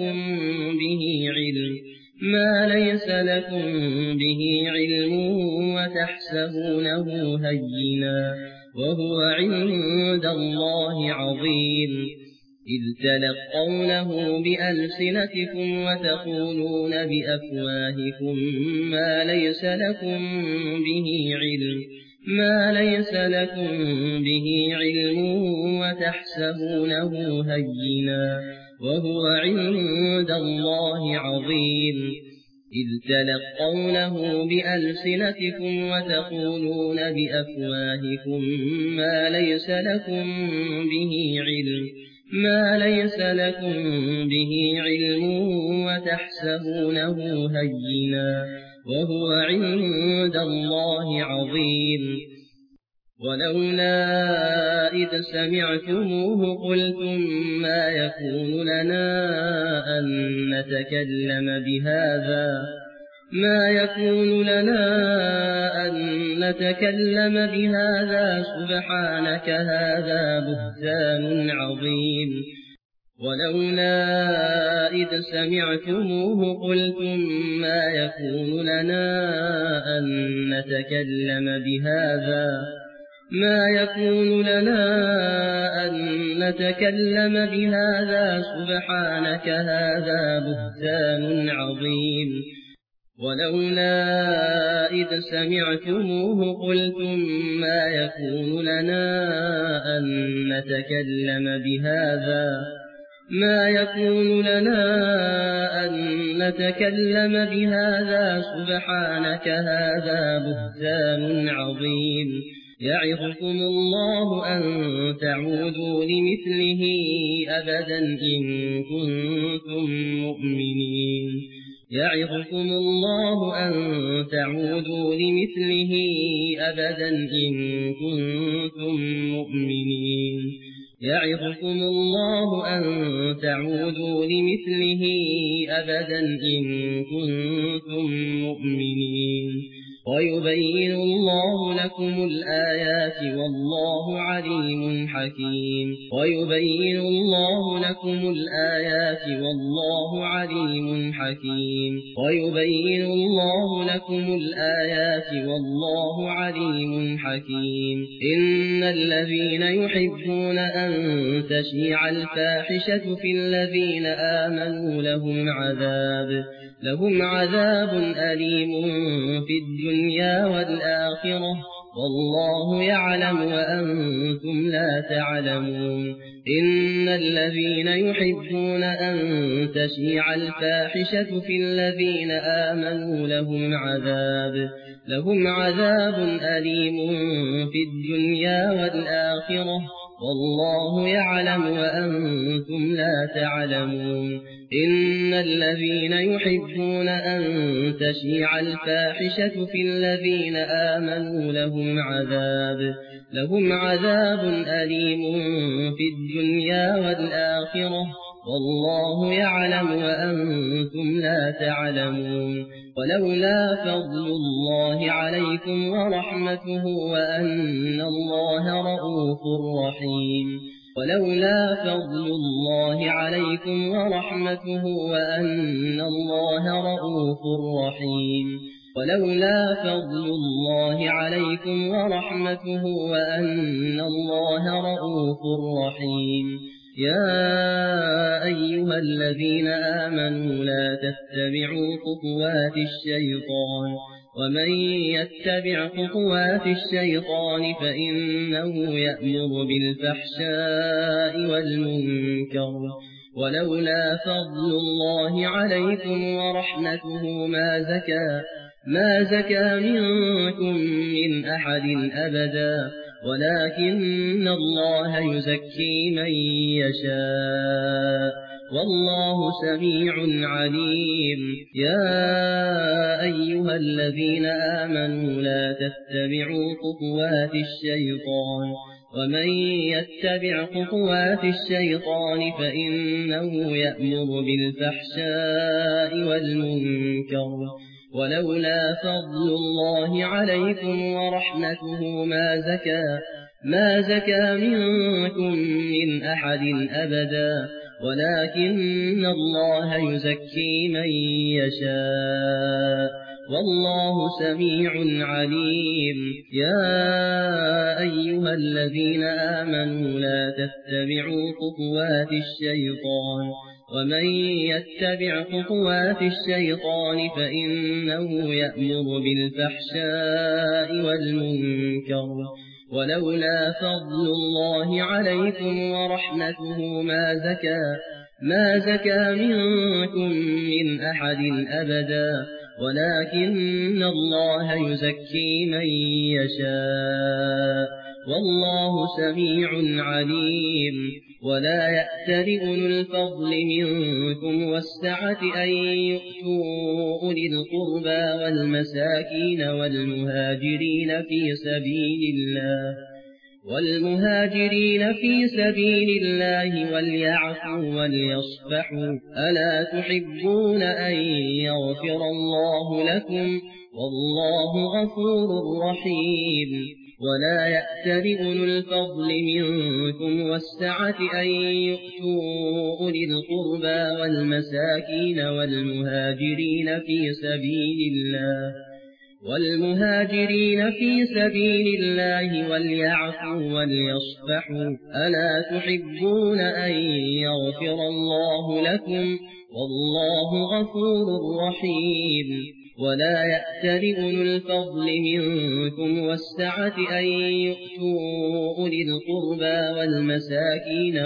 لكم به علم وتحسبونه هينا وهو عند الله عظيم إذ تلقونه بألسنتكم وتقولون بأفواهكم ما ليس لكم به علم وتحسبونه هينا وهو عند الله عظيم إذ تلقونه بألسنتكم وتقولون بأفواهكم ما ليس لكم به علم وتحسبونه هينا وهو عند الله عظيم ولولا إذ سمعتموه قلتم ما يكون لنا أن نتكلم بهذا سبحانك هذا بهتان عظيم ولولا إذ سمعتموه قلتم ما يكون لنا أن نتكلم بهذا سبحانك هذا بهتان عظيم ولولا إذ سمعتموه قلتم ما يكون لنا أن نتكلم بهذا سبحانك هذا بهتان عظيم يعظكم الله أن تعودوا لمثله أبدا إن كنتم مؤمنين يعظكم الله أن تعودوا لمثله أبدا إن كنتم مؤمنين يعظكم الله أن تعودوا لمثله أبدا إن كنتم مؤمنين ويبين الله لكم الآيات والله عليم حكيم ويبين الله لكم الآيات والله عليم حكيم ويبين الله لكم الآيات والله عليم حكيم إن الذين يحبون أن تشيع الفاحشة في الذين آمنوا لهم عذاب أليم في الدنيا والآخرة والله يعلم وأنتم لا تعلمون إن الذين يحبون أن تشيع الفاحشة في الذين آمنوا لهم عذاب أليم في الدنيا والآخرة والله يعلم وأنتم لا تعلمون إن الذين يحبون أن تشيع الفاحشة في الذين آمنوا لهم عذاب أليم في الدنيا والآخرة والله يعلم وأنتم لا تعلمون ولولا فضل الله عليكم ورحمته وأن الله رؤوف رحيم ولولا فضل الله عليكم ورحمته وأن الله رؤوف رحيم ولولا فضل الله عليكم ورحمته وأن الله رؤوف رحيم يا أيها الذين آمنوا لا تتبعوا خطوات الشيطان ومن يتبع خطوات الشيطان فإنه يأمر بالفحشاء والمنكر ولولا فضل الله عليكم ورحمته ما زكى منكم من أحد أبدا ولكن الله يزكي من يشاء والله سميع عليم يا أيها الذين آمنوا لا تتبعوا خطوات الشيطان ومن يتبع خطوات الشيطان فإنه يأمر بالفحشاء والمنكر ولولا فضل الله عليكم ورحمته ما زكى منكم من أحد أبدا ولكن الله يزكي من يشاء والله سميع عليم يا أيها الذين آمنوا لا تتبعوا خطوات الشيطان ومن يتبع خطوات الشيطان فإنه يأمر بالفحشاء والمنكر ولولا فضل الله عليكم ورحمته ما زكى منكم من أحد أبدا ولكن الله يزكي من يشاء والله سميع عليم ولا يأتل أولو الفضل منكم والسعة أن يؤتوا أولي القربى والمساكين والمهاجرين في سبيل الله وليعفوا وليصفحوا ألا تحبون أن يغفر الله لكم والله غفور رحيم ولا يأتل أولو الفضل منكم والسعة أن يؤتوا أولي القربى والمساكين والمهاجرين في سبيل الله وليعفوا وليصفحوا ألا تحبون أن يغفر الله لكم والله غفور رحيم ولا يأتل أولو الفضل منكم والسعة أن يؤتوا أولي القربى والمساكين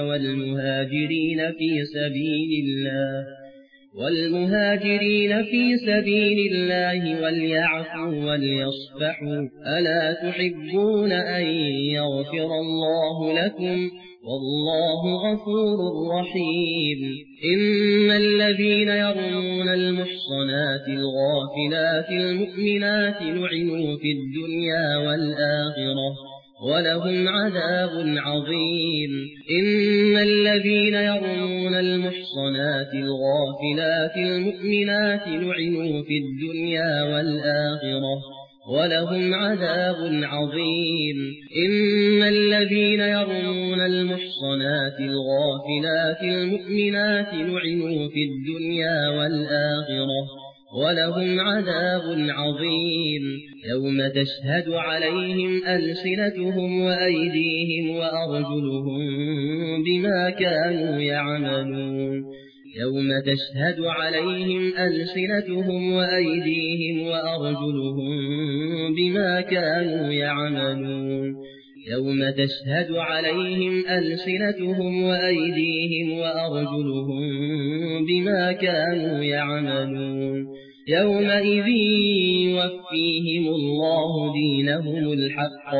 والمهاجرين في سبيل الله وليعفوا وليصفحوا ألا تحبون أن يغفر الله لكم والله غفور رحيم إن الذين يرمون المحصنات الغافلات المؤمنات لعنوا في الدنيا والآخرة ولهم عذاب عظيم إن الذين يرمون المحصنات الغافلات المؤمنات لعنوا في الدنيا والآخرة ولهم عذاب عظيم إن الذين يرمون المحصنات الغافلات المؤمنات لعنوا في الدنيا والآخرة ولهم عذاب عظيم يوم تشهد عليهم ألسنتهم وأيديهم وأرجلهم بما كانوا يعملون يوم تشهد عليهم ألسنتهم وأيديهم وأرجلهم بما كانوا يعملون يوم تشهد عليهم ألسنتهم وأيديهم وأرجلهم بما كانوا يعملون يومئذ يوفيهم الله دينهم الحق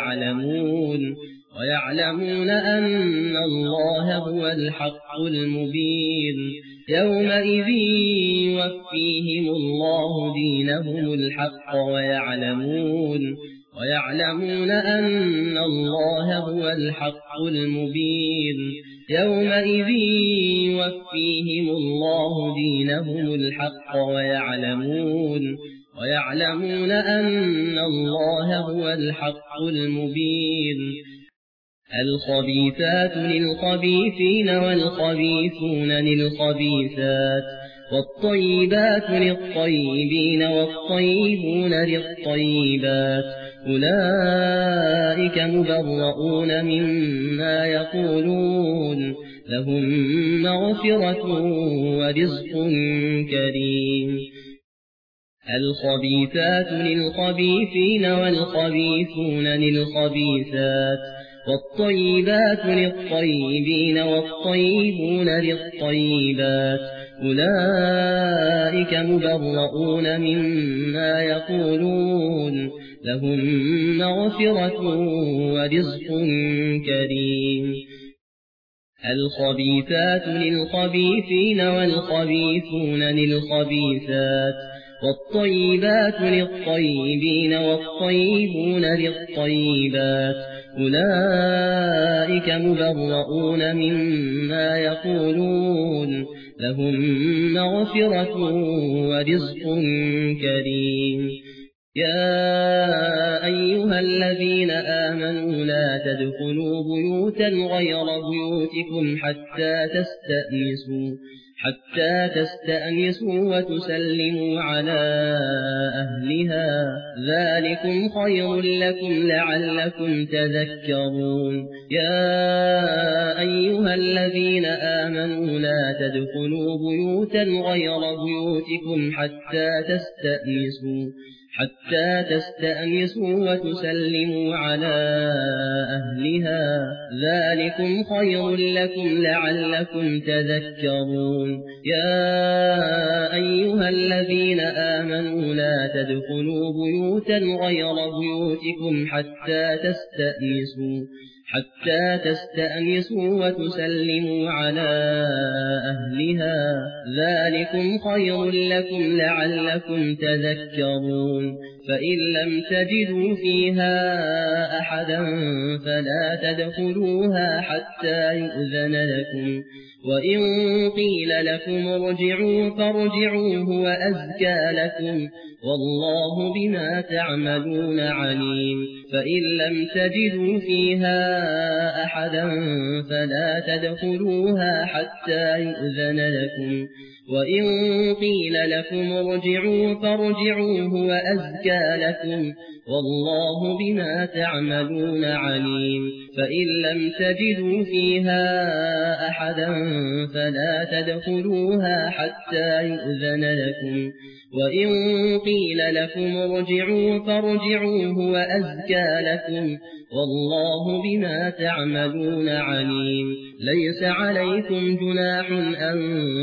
ويعلمون أن الله هو الحق المبين يومئذ يوفيهم الله دينهم الحق ويعلمون أن الله هو الحق المبين يومئذ يوفيهم الله دينهم الحق ويعلمون أن الله هو الحق المبين. الخبيثات للخبيثين والخبيثون للخبيثات والطيبات للطيبين والطيبون للطيبات أولئك مبرؤون مما يقولون لهم مغفرة ورزق كريم. الخبيثات للخبيثين والخبيثون للخبيثات والطيبات للطيبين والطيبون للطيبات أولئك مبرؤون مما يقولون لهم مغفرة ورزق كريم. الخبيثات للخبيثين والخبيثون للخبيثات والطيبات للطيبين والطيبون للطيبات أولئك مبرؤون مما يقولون لهم مغفرة ورزق كريم. يا أيها الذين آمنوا لا تدخلوا بيوتا غير بيوتكم حتى تستأنسوا وتسلموا على أهلها ذلكم خير لكم لعلكم تذكرون. يا أيها الذين آمنوا لا تدخلوا بيوتا غير بيوتكم حتى تستأنسوا وتسلموا على أهلها ذلكم خير لكم لعلكم تذكرون. يا أيها الذين آمنوا لا تدخلوا بيوتا غير بيوتكم حتى تستأنسوا وتسلموا على أهلها ذلكم خير لكم لعلكم تذكرون. فإن لم تجدوا فيها أحدا فلا تدخلوها حتى يؤذن لكم، وإن قيل لكم ارجعوا فارجعوا هو أزكى لكم والله بما تعملون عليم. فإن لم تجدوا فيها أحدا فلا تدخلوها حتى يؤذن لكم، وإن قيل لكم ارجعوا فارجعوا هو أزكى لكم والله بما تعملون عليم. فإن لم تجدوا فيها أحدا فلا تدخلوها حتى يؤذن لكم، وإن قيل لكم ارجعوا فارجعوا هو أزكى لكم والله بما تعملون عليم. ليس عليكم جناح أن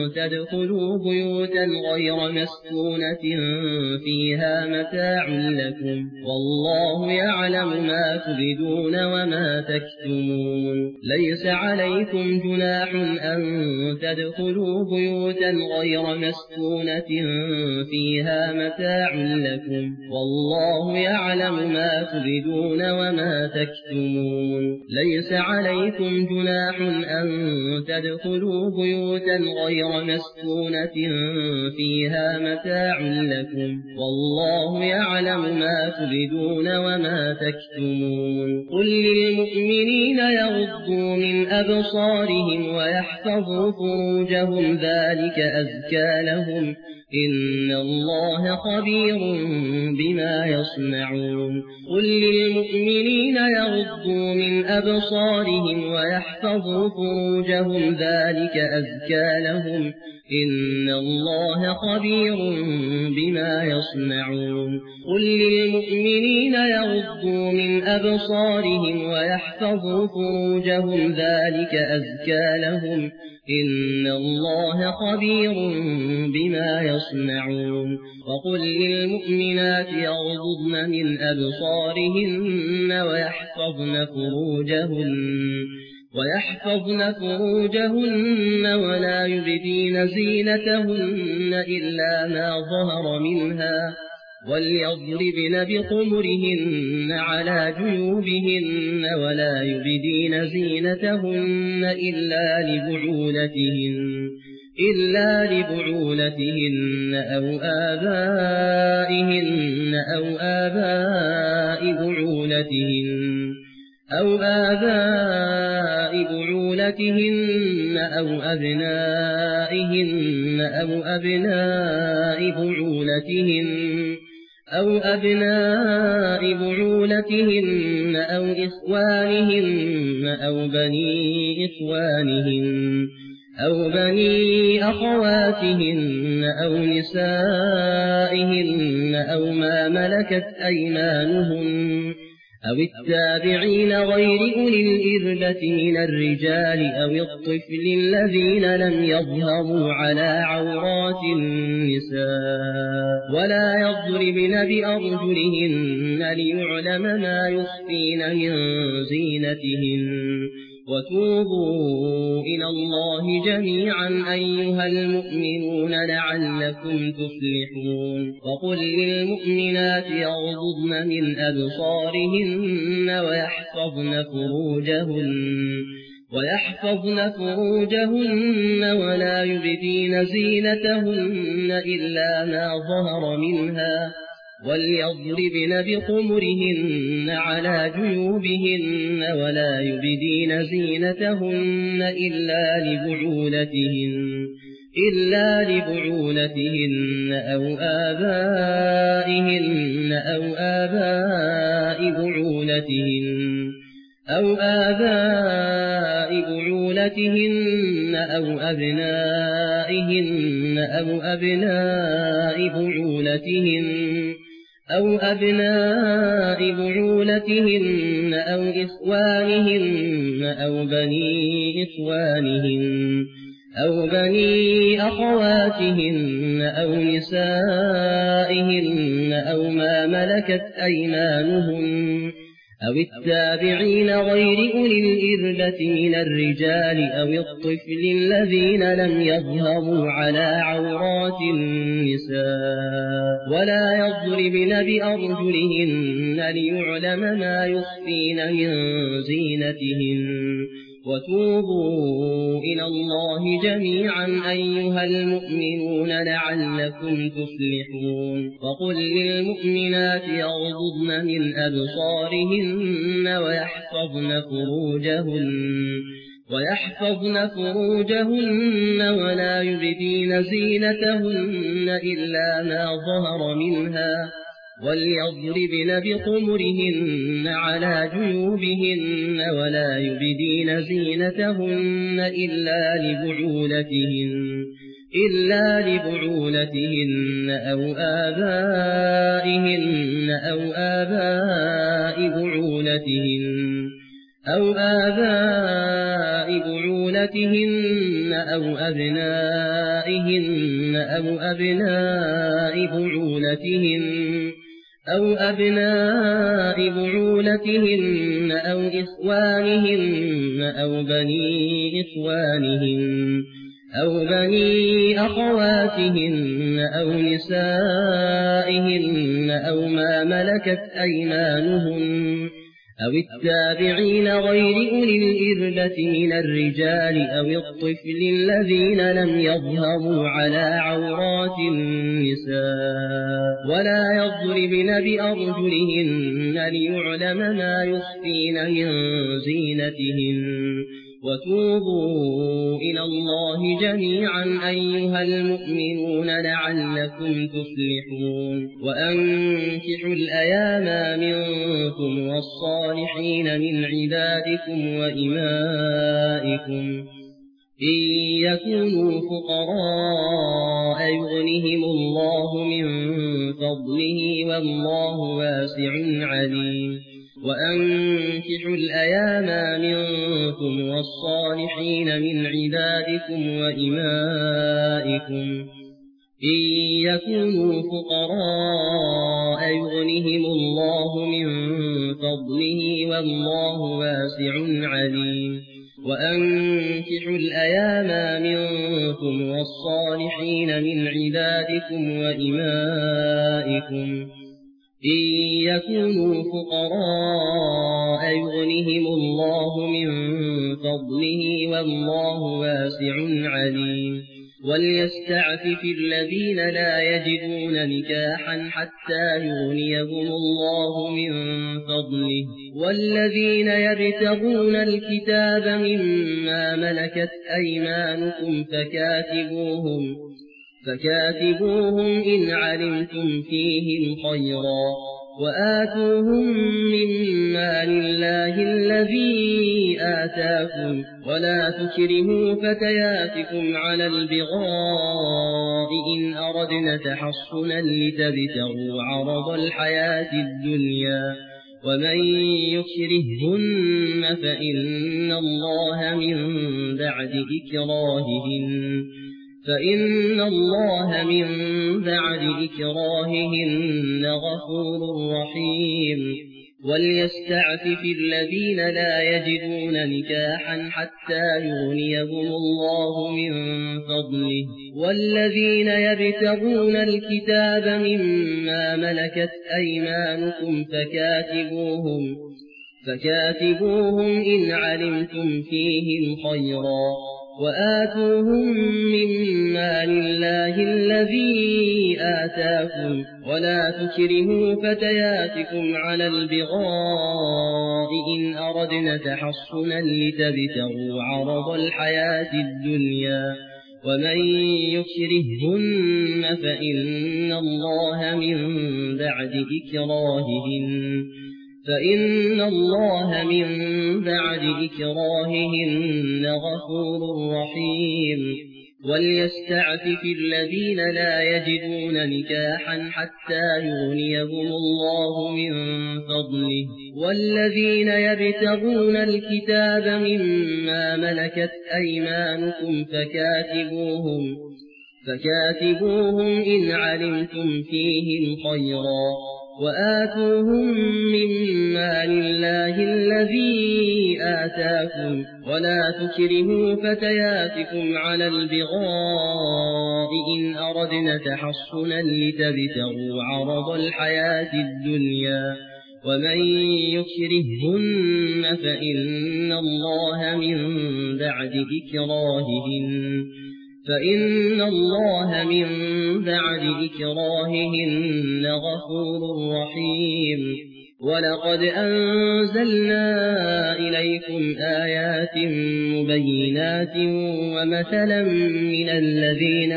تدخلوا بيوتا غير مسكونة فيها متاع لكم والله يعلم ما تبدون وما تكتمون. ليس عليكم جناح أن تدخلوا بيوتا غير مسكونة فيها متاع لكم والله يعلم ما تبدون وما تكتمون. ليس عليكم جناح أن تدخلوا بيوتا غير مسكونة فيها متاع لكم والله يعلم ما تبدون وما تكتمون. قل للمؤمنين يغضوا من أبصارهم ويحفظوا فروجهم ذلك أزكى لهم إن الله خبير بما يصنعون. قل للمؤمنين يغضوا من أبصارهم ويحفظوا فروجهم ذلك أزكى لهم إن الله خبير بما يصنعون. قل للمؤمنين يغضوا من أبصارهم ويحفظوا فروجهم ذلك أزكى لهم إن الله خبير بما يصنعون. وقل للمؤمنات يغضضن من أبصارهن ويحفظن فروجهن ولا يبدين زينتهن إلا ما ظهر منها وليضربن بخمرهن على جيوبهن ولا يبدين زينتهن إلا لبعولتهن أو آبائهن أو آباء بعولتهن أو أبنائهن أو أبناء بعولتهن أو إخوانهن أو بني أخواتهن أو نسائهن أو ما ملكت أيمانهن أو التابعين غير أولي الإربة من الرجال أو الطفل الذين لم يظهروا على عورات النساء ولا يضربن بأرجلهن ليعلم ما يخفين من زينتهن وتوبوا إلى الله جميعا أيها المؤمنون لعلكم تفلحون وقل للمؤمنات يغضضن من أبصارهن ويحفظن فروجهن ولا يبدين زينتهن إلا ما ظهر منها وليضربن بخمرهن على جيوبهن ولا يبدين زينتهن إلا لبعولتهن أو آبائهن أو آباء بعولتهن أو أبنائهن أو أبناء بعولتهن أو إخوانهن أو بني أخواتهن أو نسائهن أو ما ملكت أيمانهن أو التابعين غير أولي الإربة من الرجال أو الطفل الذين لم يظهروا على عورات النساء ولا يضربن بأرجلهن ليعلم ما يخفين من زينتهن وتوبوا إلى الله جميعا أيها المؤمنون لعلكم تفلحون وقل للمؤمنات يغضضن من أبصارهن ويحفظن فروجهن ولا يبدين زينتهن إلا ما ظهر منها وليضربن بخمرهن على جيوبهن ولا يبدين زينتهن إلا لبعولتهن أو آبائهن أو آباء بعولتهن أو أبنائهن أو أبناء بعولتهن أو إخوانهن أو بني أخواتهن أو نسائهن أو ما ملكت أيمانهن أو التابعين غير أولي الإربة من الرجال أو الطفل الذين لم يظهروا على عورات النساء ولا يضربن بأرجلهن ليعلم ما يخفين من زينتهن وتوبوا إلى الله جميعا أيها المؤمنون لعلكم تفلحون وأنكحوا الأيام منكم والصالحين من عبادكم وإمائكم إن يكونوا فقراء يغنهم الله من فضله والله واسع عليم وأنكحوا الأيام منكم والصالحين من عبادكم وإمائكم إن يكونوا فقراء يغنهم الله من فضله والله واسع عليم وأنكحوا الأيام منكم والصالحين من عبادكم وإمائكم إن يكونوا فقراء يغنهم الله من فضله والله واسع عليم وليستعفف الذين لا يجدون نكاحا حتى يغنيهم الله من فضله والذين يبتغون الكتاب مما ملكت أيمانكم فكاتبوهم إن علمتم فيهم خيرا وآتوهم من مال الله الذي آتاكم ولا تكرهوا فتياتكم على البغاء إن أردنا تحصنا لتبتغوا عرض الحياة الدنيا ومن يكرههن فإن الله من بعد إكراههن غفور رحيم وليستعفف الذين لا يجدون نكاحا حتى يغنيهم الله من فضله والذين يبتغون الكتاب مما ملكت أيمانكم فكاتبوهم إن علمتم فيهم خيرا وآتوهم من مال الله الذي آتاكم ولا تكرهوا فتياتكم على البغاء إن أردنا تحصنا لتبتغوا عرض الحياة الدنيا ومن يكرههن فإن الله من بعد إكراههن غفور رحيم وليستعفف الذين لا يجدون نكاحا حتى يغنيهم الله من فضله والذين يبتغون الكتاب مما ملكت أيمانكم فكاتبوهم إن علمتم فيهم خيرا وآتوهم من مال الله الذي آتاكم ولا تكرهوا فتياتكم على البغاء إن أردنا تحصنا لتبتغوا عرض الحياة الدنيا ومن يكرههن فإن الله من بعد إكراههن غفور رحيم ولقد أنزلنا إليكم آيات مبينات ومثلا من الذين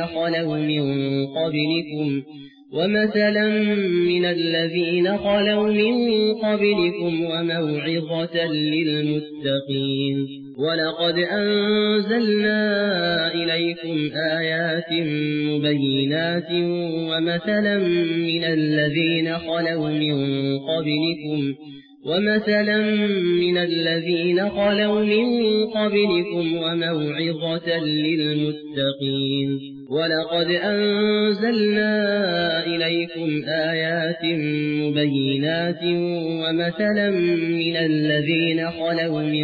خلوا من قبلكم وموعظة للمتقين ولقد أنزلنا إليكم آيات مبينات ومثلا من الذين خلوا من قبلكم وموعظة للمتقين ولقد أنزلنا إليكم آيات مبينات ومثلا من الذين خلوا من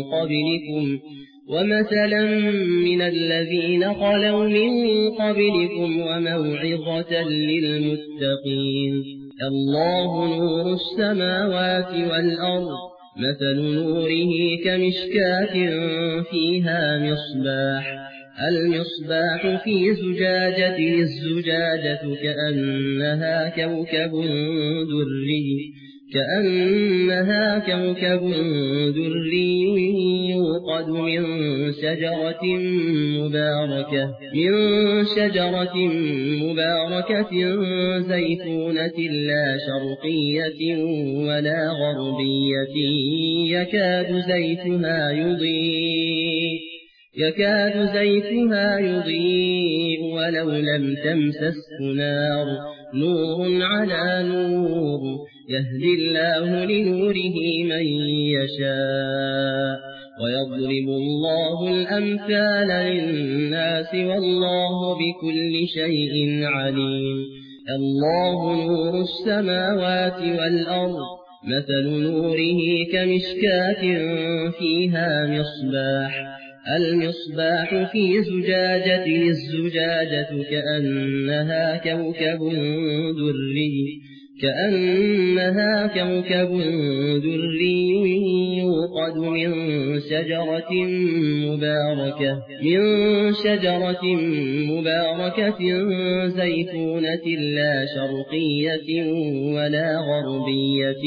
قبلكم وموعظة للمتقين الله نور السماوات والأرض مثل نوره كمشكاة فيها المصباح في زجاجة الزجاجة كأنها كوكب دري يوقد من شجرة مباركة زيتونة لا شرقية ولا غربية يكاد زيتها يضيء ولو لم تمسسه نار نور على نور يهدي الله لنوره من يشاء ويضرب الله الأمثال للناس والله بكل شيء عليم الله نور السماوات والأرض مثل نوره كمشكاة فيها مصباح المصباح في زجاجة الزجاجة كأنها كوكب دري يوقد من شجرة مباركة زيتونة لا شرقية ولا غربية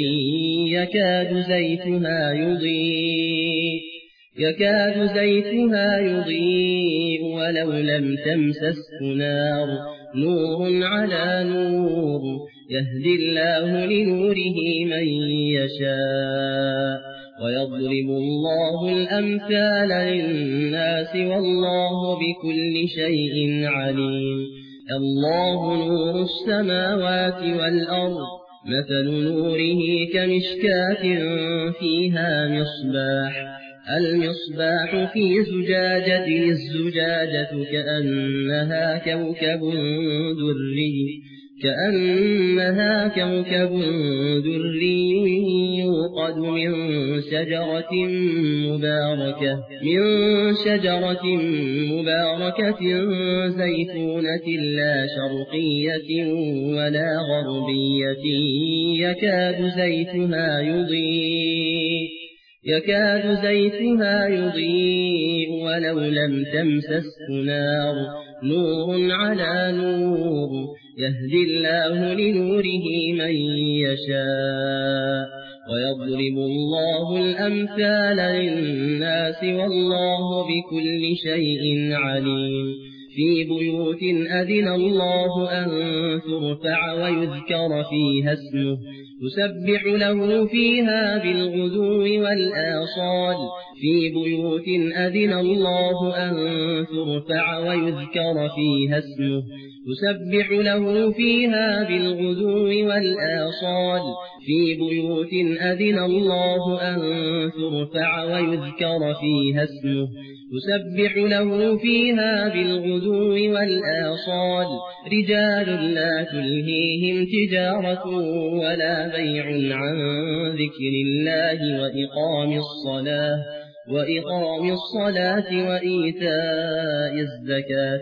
يكاد زيتها يضيء ولو لم تمسسه نار نور على نور يهدي الله لنوره من يشاء ويضرب الله الأمثال للناس والله بكل شيء عليم الله نور السماوات والأرض مثل نوره كمشكاة فيها مصباح المصباح في زجاجة الزجاجة كأنها كوكب دري يوقد من شجرة مباركة زيتونة لا شرقية ولا غربية يكاد زيتها يضيء ولو لم تمسسه نار نور على نور يهدي الله لنوره من يشاء ويضرب الله الأمثال للناس والله بكل شيء عليم في بيوت أذن الله أن ترفع ويذكر فيها اسمه يسبح له فيها بالغدو والآصال في بيوت أذن الله أن ترفع ويذكر فيها اسمه يسبح له فيها بالغدو والآصال في بيوت أذن الله أن ترفع ويذكر فيها اسمه يسبح له فيها بالغدو والآصال رجال لا تلهيهم تجارة ولا بيع عن ذكر الله وإقام الصلاة وإيتاء الزكاة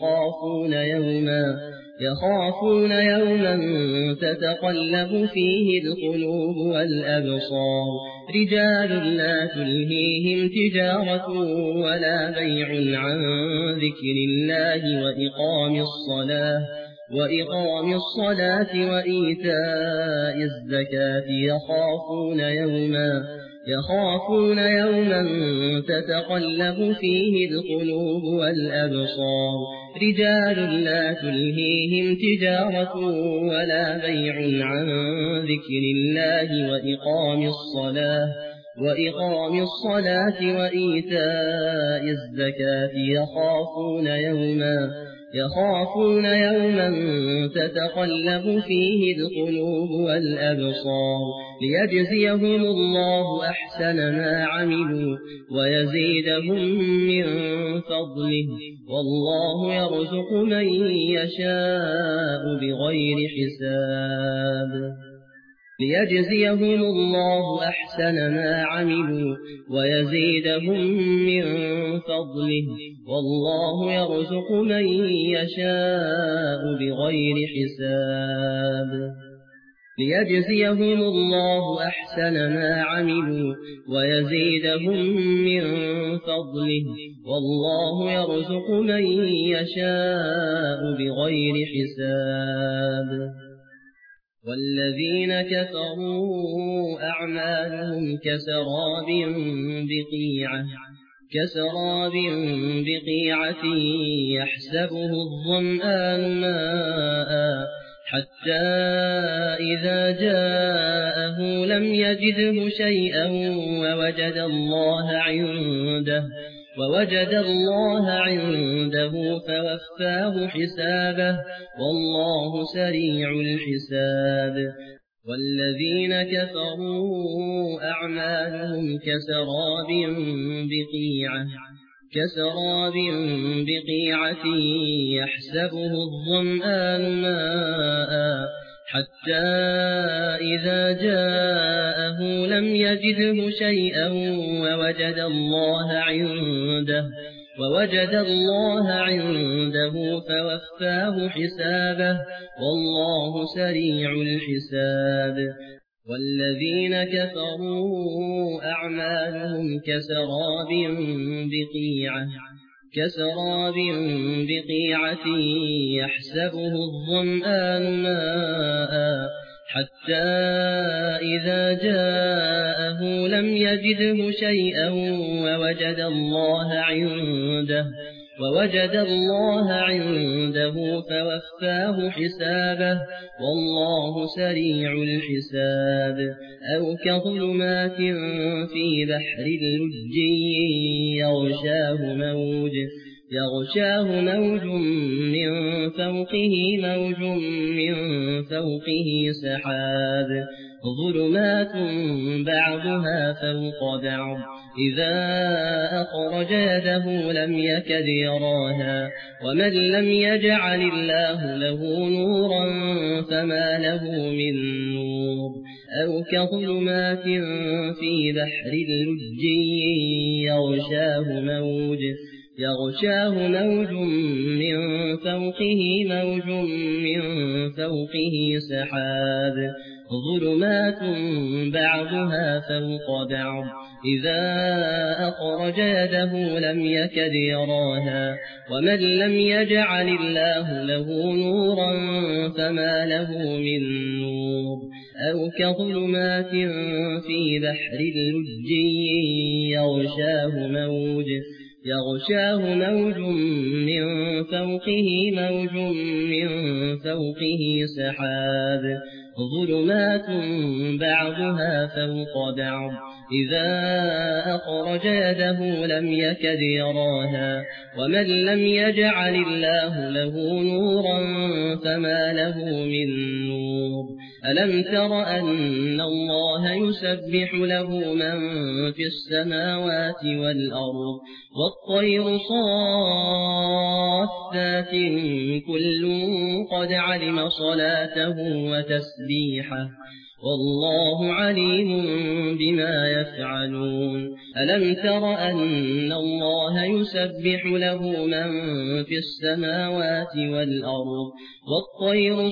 يخافون يوما تتقلب فيه القلوب والأبصار رجال لا تلهيهم تجارة ولا بيع عن ذكر الله وإقام الصلاة وإيتاء الزكاة يخافون يوما تتقلب فيه القلوب والأبصار رجال لا تلهيهم تجارة ولا بيع عن ذكر الله وإقام الصلاة وإيتاء الزكاة يخافون يوما تتقلب فيه القلوب والأبصار ليجزيهم الله أحسن ما عملوا ويزيدهم من فضله والله يرزق من يشاء بغير حساب ليجزيهم الله أحسن ما عملوا ويزيدهم من فضله والله يرزق من يشاء بغير حساب ليجزيهم الله أحسن ما عملوا ويزيدهم من فضله والله يرزق من يشاء بغير حساب والذين كفروا أعمالهم كسراب بقيعة يحسبه الظمآن ماء حتى إذا جاءه لم يجده شيئا ووجد الله عنده فوفاه حسابه والله سريع الحساب والذين كفروا أعمالهم كسراب بقيعة يحسبه الظمآن ماء حتى إذا جاءه لم يجده شيئا ووجد الله عنده فوفاه حسابه والله سريع الحساب. والذين كفروا أعمالهم كسراب بقيعة يحسبه الظمآن ماء حتى إذا جاءه لم يجده شيئا ووجد الله عنده فوفاه حسابه والله سريع الحساب. أو كظلمات في بحر لجي يغشاه موج من فوقه سحاب ظلمات بعضها فوق بعض إذا أخرج يده لم يكد يراها ومن لم يجعل الله له نورا فما له من نور. أو كظلمات في بحر لجي يغشاه موج من فوقه سحاب ظلمات بعضها فوق بعض إذا أخرج يده لم يكد يراها ومن لم يجعل الله له نورا فما له من نور. أو كظلمات في بحر لجي يغشاه موج من فوقه سحاب ظلمات بعضها فوق بعض إذا أخرج يده لم يكد يراها ومن لم يجعل الله له نورا فما له من نور. ألم تر أن الله يسبح له من في السماوات والأرض والطير صافات كل قد علم صلاته وتسبيحه والله عليم بما يفعلون. ألم تر أن الله يسبح له من في السماوات والأرض والطير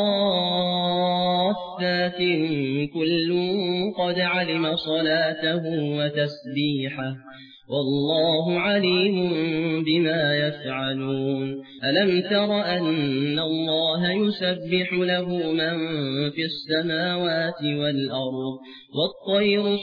صافات كل قد علم صلاته وتسبيحه والله عليم بما يفعلون. ألم تر أن الله يسبح له من في السماوات والأرض والطير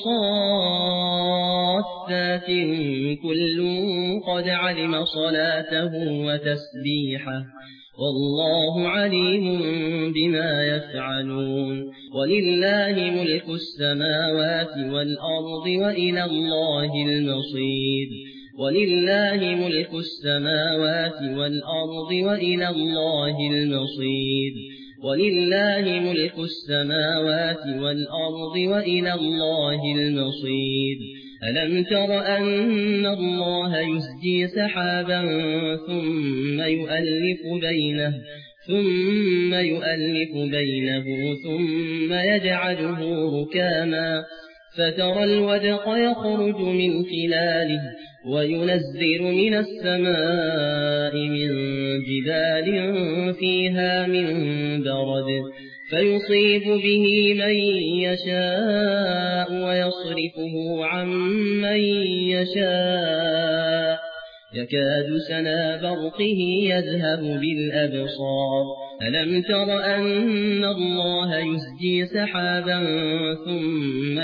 صافات كل قد علم صلاته وتسبيحه والله عليم بما يفعلون. ولله ملك السماوات والأرض وإلى الله المصير. ولله ملك السماوات والأرض وإلى الله المصير. ولله ملك السماوات والأرض وإلى الله المصير. ألم تر أن الله يزجي سحابا ثم يؤلف بينه ثم يجعله ركاما فترى الودق يخرج من خلاله وينزل من السماء من جبال فيها من برد فيصيب به من يشاء ويصرفه عن من يشاء يكاد سنا برقه يذهب بالأبصار. ألم تر أن الله يزجي سحابا ثم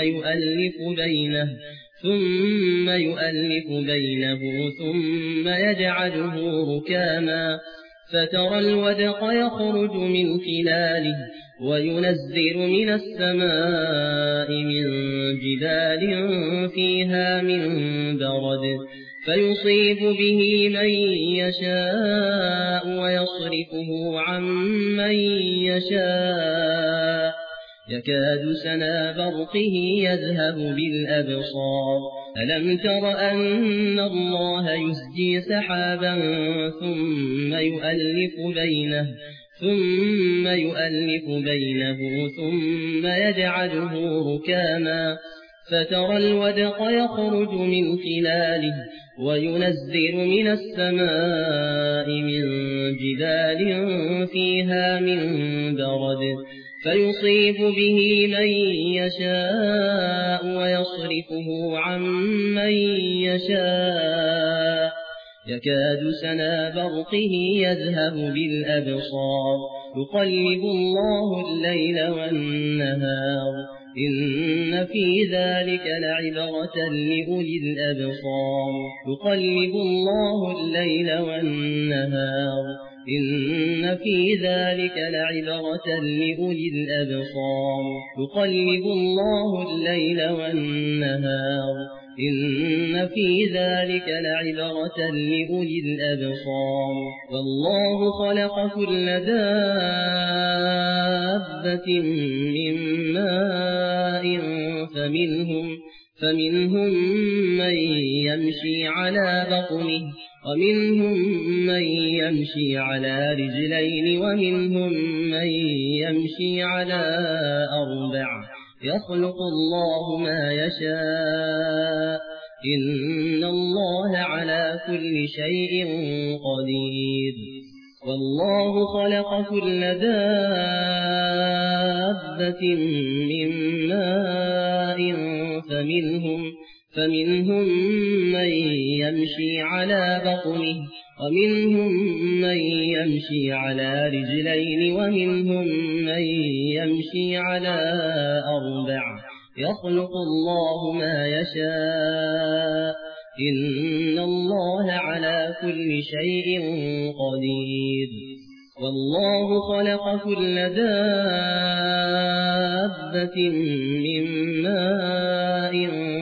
يؤلف بينه ثم يجعله ركاما فترى الودق يخرج من خلاله وينزل من السماء من جبال فيها من برد فيصيب به من يشاء ويصرفه عن من يشاء يكاد سنا برقه يذهب بالأبصار. ألم تر أن الله يزجي سحابا ثم ثم يؤلف بينه ثم يجعله ركاما فترى الودق يخرج من خلاله وينزل من السماء من جبال فيها من برد فيصيب به من يشاء ويصرفه عن من يشاء يكاد سنا برقه يذهب بالأبصار يقلب الله الليل والنهار إن في ذلك لعبرة لأولي الأبصار يقلب الله الليل والنهار إن في ذلك لعبرة لأولي الأبصار يقلب الله الليل والنهار إن في ذلك لعبرة لأولي الأبصار والله خلق كل دابة من ماء فمنهم من يمشي على بطنه ومنهم من يمشي على رجلين ومنهم من يمشي على أربع يخلق الله ما يشاء إن الله على كل شيء قدير والله خلق كل دابة من ماء فمنهم من يمشي على بطنه ومنهم من يمشي على رجلين ومنهم من يمشي على أربع يخلق الله ما يشاء إن الله على كل شيء قدير والله خلق كل دابة من ماء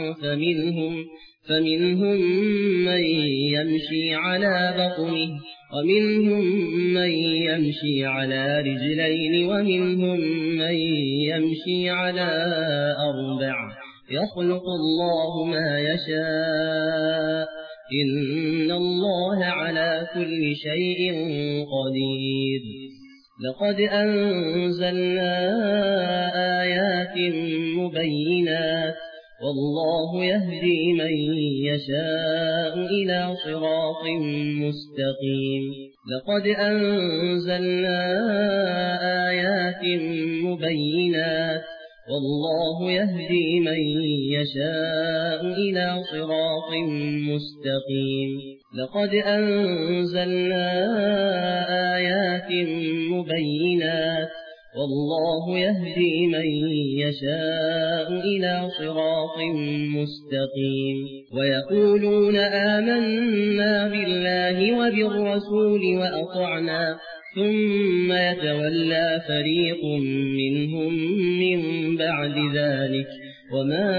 فمنهم من يمشي على بطنه ومنهم من يمشي على رجلين ومنهم من يمشي على أربع يخلق الله ما يشاء إن الله على كل شيء قدير لقد أنزلنا آيات مبينات والله يهدي من يشاء إلى صراط مستقيم لقد أنزلنا آيات مبينات والله يهدي من يشاء إلى صراط مستقيم لقد أنزلنا آيات مبينات والله يهدي من يشاء إلى صراط مستقيم ويقولون آمنا بالله وبالرسول وأطعنا ثم يتولى فريق منهم من بعد ذلك وما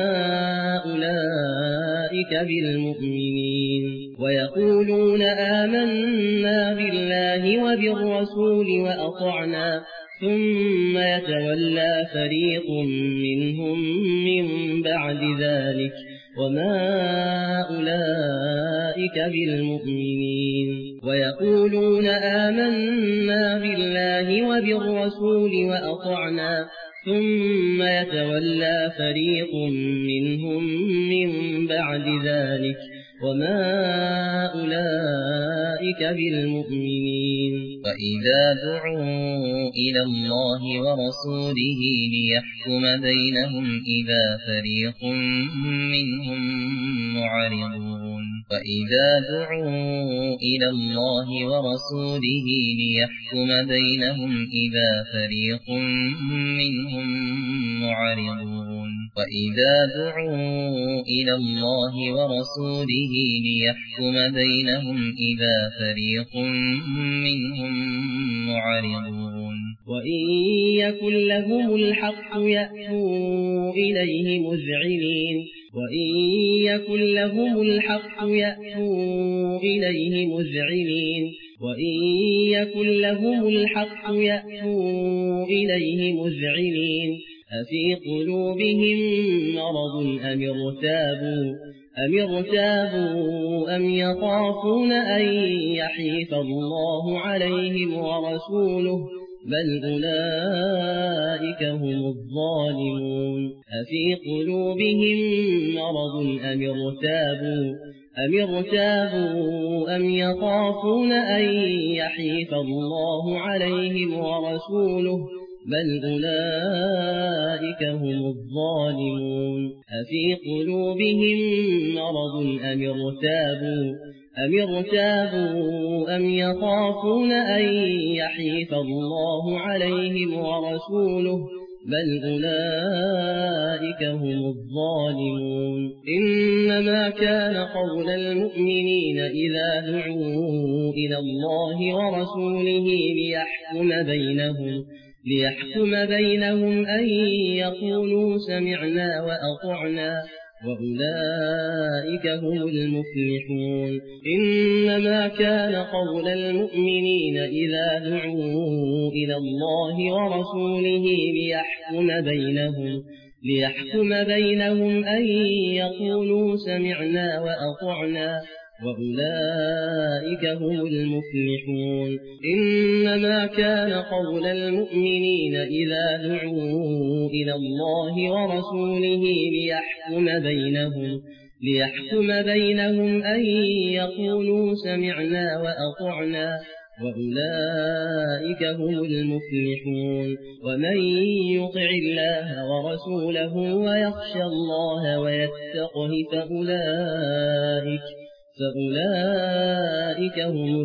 أولئك بالمؤمنين ويقولون آمنا بالله وبالرسول وأطعنا ثم يتولى فريق منهم من بعد ذلك وما أولئك بالمؤمنين ويقولون آمنا بالله وبالرسول وأطعنا ثم يتولى فريق منهم من بعد ذلك وما أولئك بالمؤمنين وإذا دعوا إلى الله ورسوله ليحكم بينهم إذا فريق منهم معرضون وإذا دعوا إلى الله ورسوله ليحكم بينهم إذا فريق منهم معرضون وإذا دعوا إلى الله ورسوله ليحكم بينهم إذا فريق منهم معرضون وإن يكن لهم الحق يأتوا إليه مذعنين وإن يكن لهم الحق يأتوا إليه مذعنين وإن يكن لهم الحق يأتوا إليه مذعنين أفي قلوبهم مرض أم ارتابوا أم يخافون أن يحيف الله عليهم ورسوله بل أولئك هم الظالمون أفي قلوبهم مرض أم ارتابوا أم يخافون أن يحيف الله عليهم ورسوله بل أولئك هم الظالمون أفي قلوبهم مرض أم ارتابوا أم يخافون أن يحيف الله عليهم ورسوله بل أولئك هم الظالمون إنما كان قول المؤمنين إذا دعوا إلى الله ورسوله ليحكم بينهم أن يقولوا سمعنا وأطعنا وأولئك هم المفلحون إنما كان قول المؤمنين إذا دعوا إلى الله ورسوله ليحكم بينهم أن يقولوا سمعنا وأطعنا وأولئك هم المفلحون إنما كان قول المؤمنين إذا دعوا إلى الله ورسوله ليحكم بينهم أن يقولوا سمعنا وأطعنا وأولئك هم المفلحون ومن يطع الله ورسوله ويخشى الله ويتقه فأولئك هم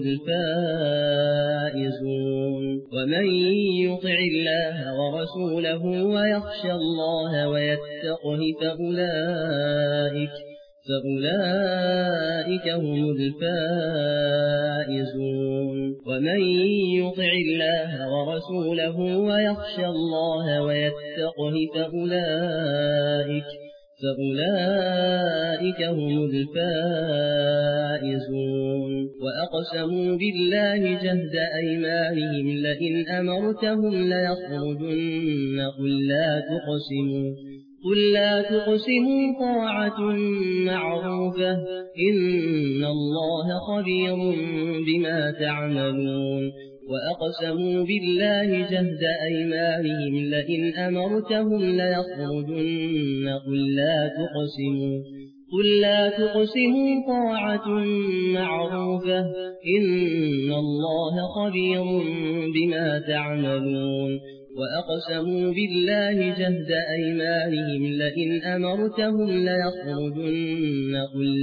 الفائزون ومن يطع الله ورسوله ويخشى الله ويتقه فأولئك هم الفائزون ومن يطع الله ورسوله ويخشى الله ويتقه فأولئك هم الفائزون وأقسموا بالله جهد أيمانهم لئن أمرتهم ليخرجن قل لا تقسموا طاعة معروفة إن الله خبير بما تعملون وأقسموا بالله جهد أيمانهم لئن أمرتهم ليخرجن قل لا تقسموا طاعة معروفة إن الله خبير بما تعملون وأقسموا بالله جهد أيمانهم لئن أمرتهم ليخرجن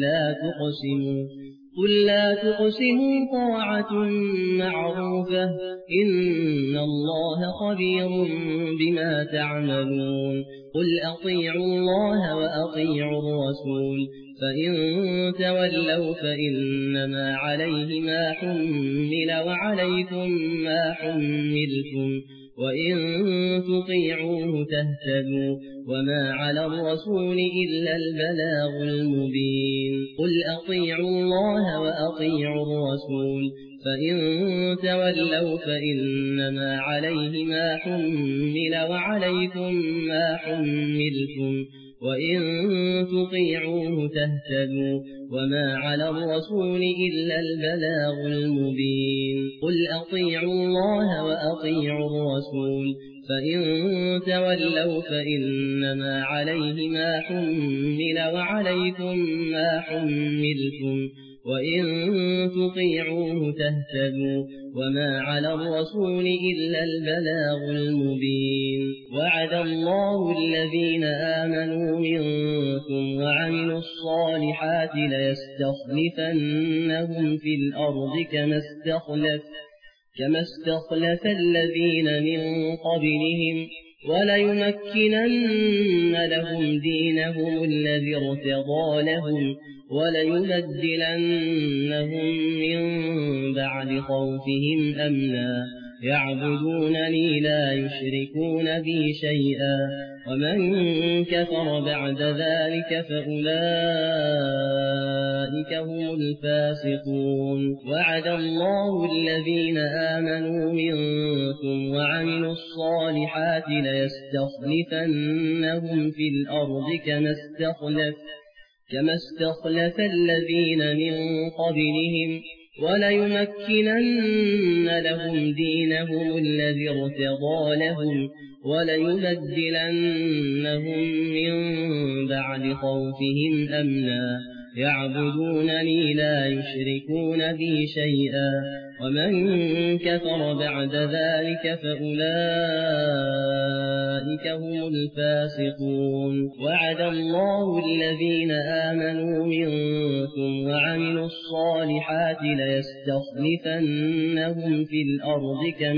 قل لا تقسموا طاعة معروفة إن الله خبير بما تعملون قل أطيعوا الله وأطيعوا الرسول فإن تولوا فإنما عليه ما حمل وعليكم ما حملتم وإن تطيعوه تهتدوا وما على الرسول إلا البلاغ المبين قل أطيعوا الله وأطيعوا الرسول فإن تولوا فإنما عليه ما حمل وعليكم ما حملتم وإن تطيعوه تهتدوا وما على الرسول إلا البلاغ المبين قل أطيعوا الله وأطيعوا الرسول فإن تولوا فإنما عليه ما حمل وعليكم ما حملتم وإن تطيعوه تهتدوا وما على الرسول إلا البلاغ المبين وعد الله الذين آمنوا منكم وعملوا الصالحات ليستخلفنهم في الأرض كما استخلف الذين من قبلهم وليمكنن لهم دينهم الذي ارتضى لهم وليبدلنهم من بعد خوفهم أمنا يعبدونني لا يشركون بي شيئا ومن كفر بعد ذلك فأولئك هم الفاسقون وعد الله الذين آمنوا منكم وعملوا الصالحات ليستخلفنهم في الأرض كما استخلف الذين من قبلهم وليمكنن لهم دينهم الذي ارتضى لهم وليبدلنهم من بعد خوفهم أمنا يعبدونني لا يشركون بي شيئا ومن كفر بعد ذلك فأولئك هم الفاسقون وعد الله الذين آمنوا منكم وعملوا الصالحات ليستخلفنهم في الأرض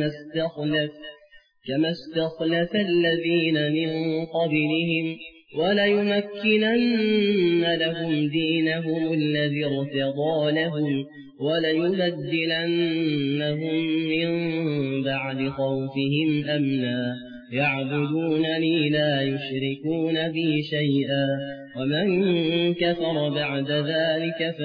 كما استخلف الذين من قبلهم وليمكنن لهم دينهم الذي ارتضى لهم وليبدلنهم من بعد خوفهم أمنا يعبدونني لا يشركون بي شيئا ومن كفر بعد ذلك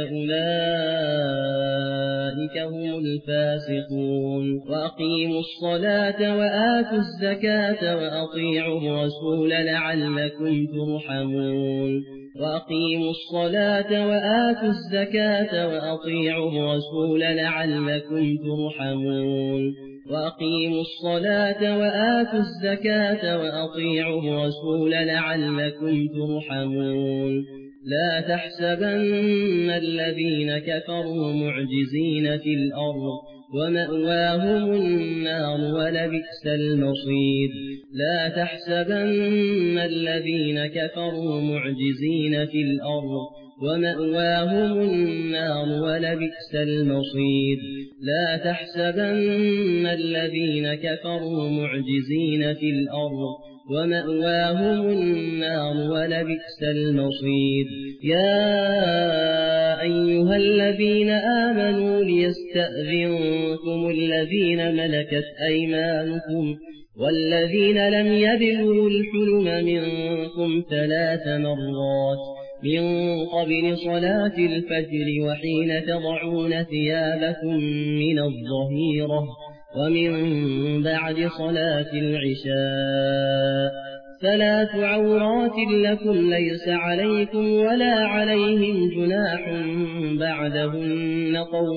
فأولئك هم الفاسقون وأقيموا الصلاة وآتوا الزكاة وأطيعوا الرسول لعلكم ترحمون وأقيموا الصلاة وآتوا الزكاة وأطيعوا الرسول لعلكم ترحمون وأقيموا الصلاة وآتوا الزكاة وأطيعوا الرسول لعلكم ترحمون لا تحسبن الذين كفروا معجزين في الأرض ومأواهم النار ولبئس المصير لا تحسبن الذين كفروا معجزين في الأرض ومأواهم النار ولبئس المصير لا تحسبن الذين كفروا معجزين في الأرض ومأواهم النار ولبئس المصير يا أيها الذين آمنوا ليستأذنكم الذين ملكت أيمانكم والذين لم يبلغوا الحلم منكم 3 مرات من قبل صلاة الفجر وحين تضعون ثيابكم من الظهيرة ومن بعد صلاة العشاء 3 عورات لكم ليس عليكم ولا عليهم جناح بعدهن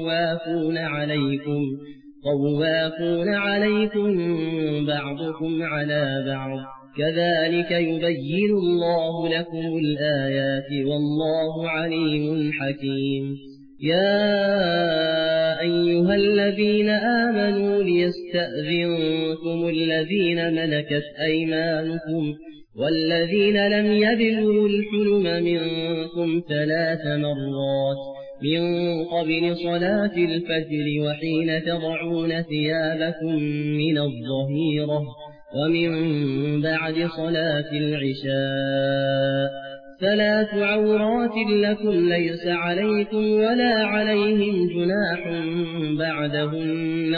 طوافون عليكم بعضكم على بعض كذلك يبين الله لكم الآيات والله عليم حكيم يا أيها الذين آمنوا ليستأذنكم الذين ملكت أيمانكم والذين لم يبلغوا الحلم منكم 3 مرات من قبل صلاة الفجر وحين تضعون ثيابكم من الظهيرة ومن بعد صلاة العشاء 3 عورات لكم ليس عليكم ولا عليهم جناح بعدهن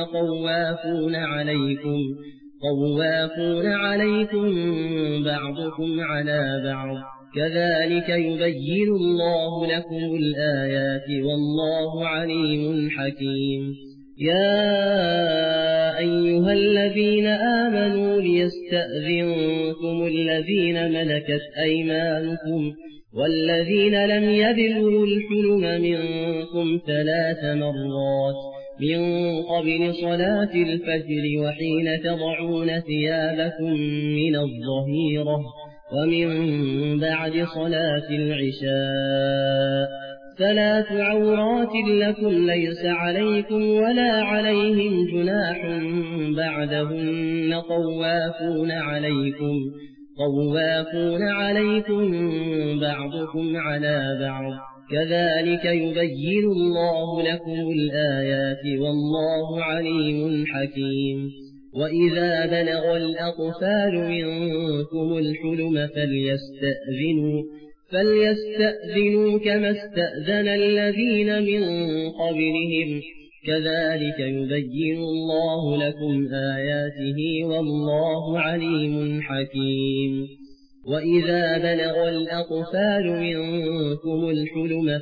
طوافون عليكم بعضكم على بعض كذلك يبين الله لكم الآيات والله عليم حكيم يا أيها الذين آمنوا ليستأذنكم الذين ملكت أيمانكم والذين لم يبلغوا الحلم منكم 3 مرات من قبل صلاة الفجر وحين تضعون ثيابكم من الظهيرة ومن بعد صلاة العشاء 3 عورات لكم ليس عليكم ولا عليهم جناح بعدهن طوافون عليكم بعضكم على بعض كذلك يبين الله لكم الآيات والله عليم حكيم وإذا بلغ الأطفال منكم الحلم فليستأذنوا كما استأذن الذين من قبلهم كذلك يبين الله لكم آياته والله عليم حكيم وإذا بلغ الأطفال منكم الحلم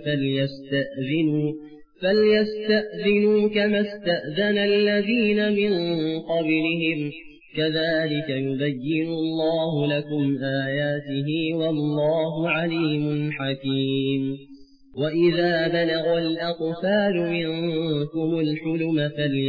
فليستأذنوا كما استأذن الذين من قبلهم كذلك يبين الله لكم آياته والله عليم حكيم وإذا بلغ الأطفال منكم الحلم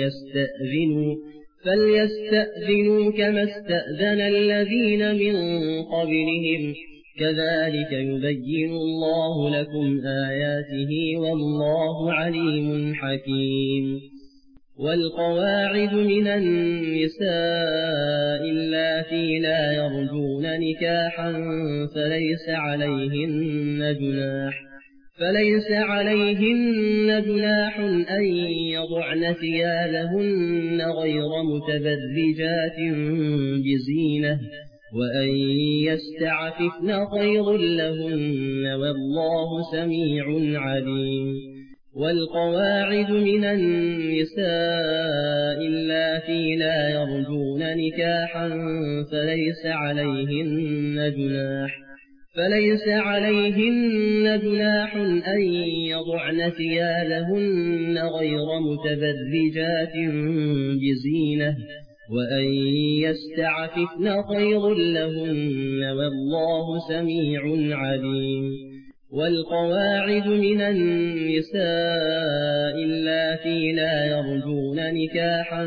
فليستأذنوا كما استأذن الذين من قبلهم كذلك يبين الله لكم آياته والله عليم حكيم. والقواعد من النساء اللاتي لا يرجون نكاحا فليس عليهن جناح أن يضعن ثيابهن غير متبرجات بزينة وأن يستعففن خير لهن والله سميع عليم. والقواعد من النساء اللاتي لا يرجون نكاحا فليس عليهن جناح أن يضعن ثيابهن غير متبرجات بزينة وأن يستعففن خير لهن والله سميع عليم. والقواعد من النساء اللاتي لا يرجون نكاحا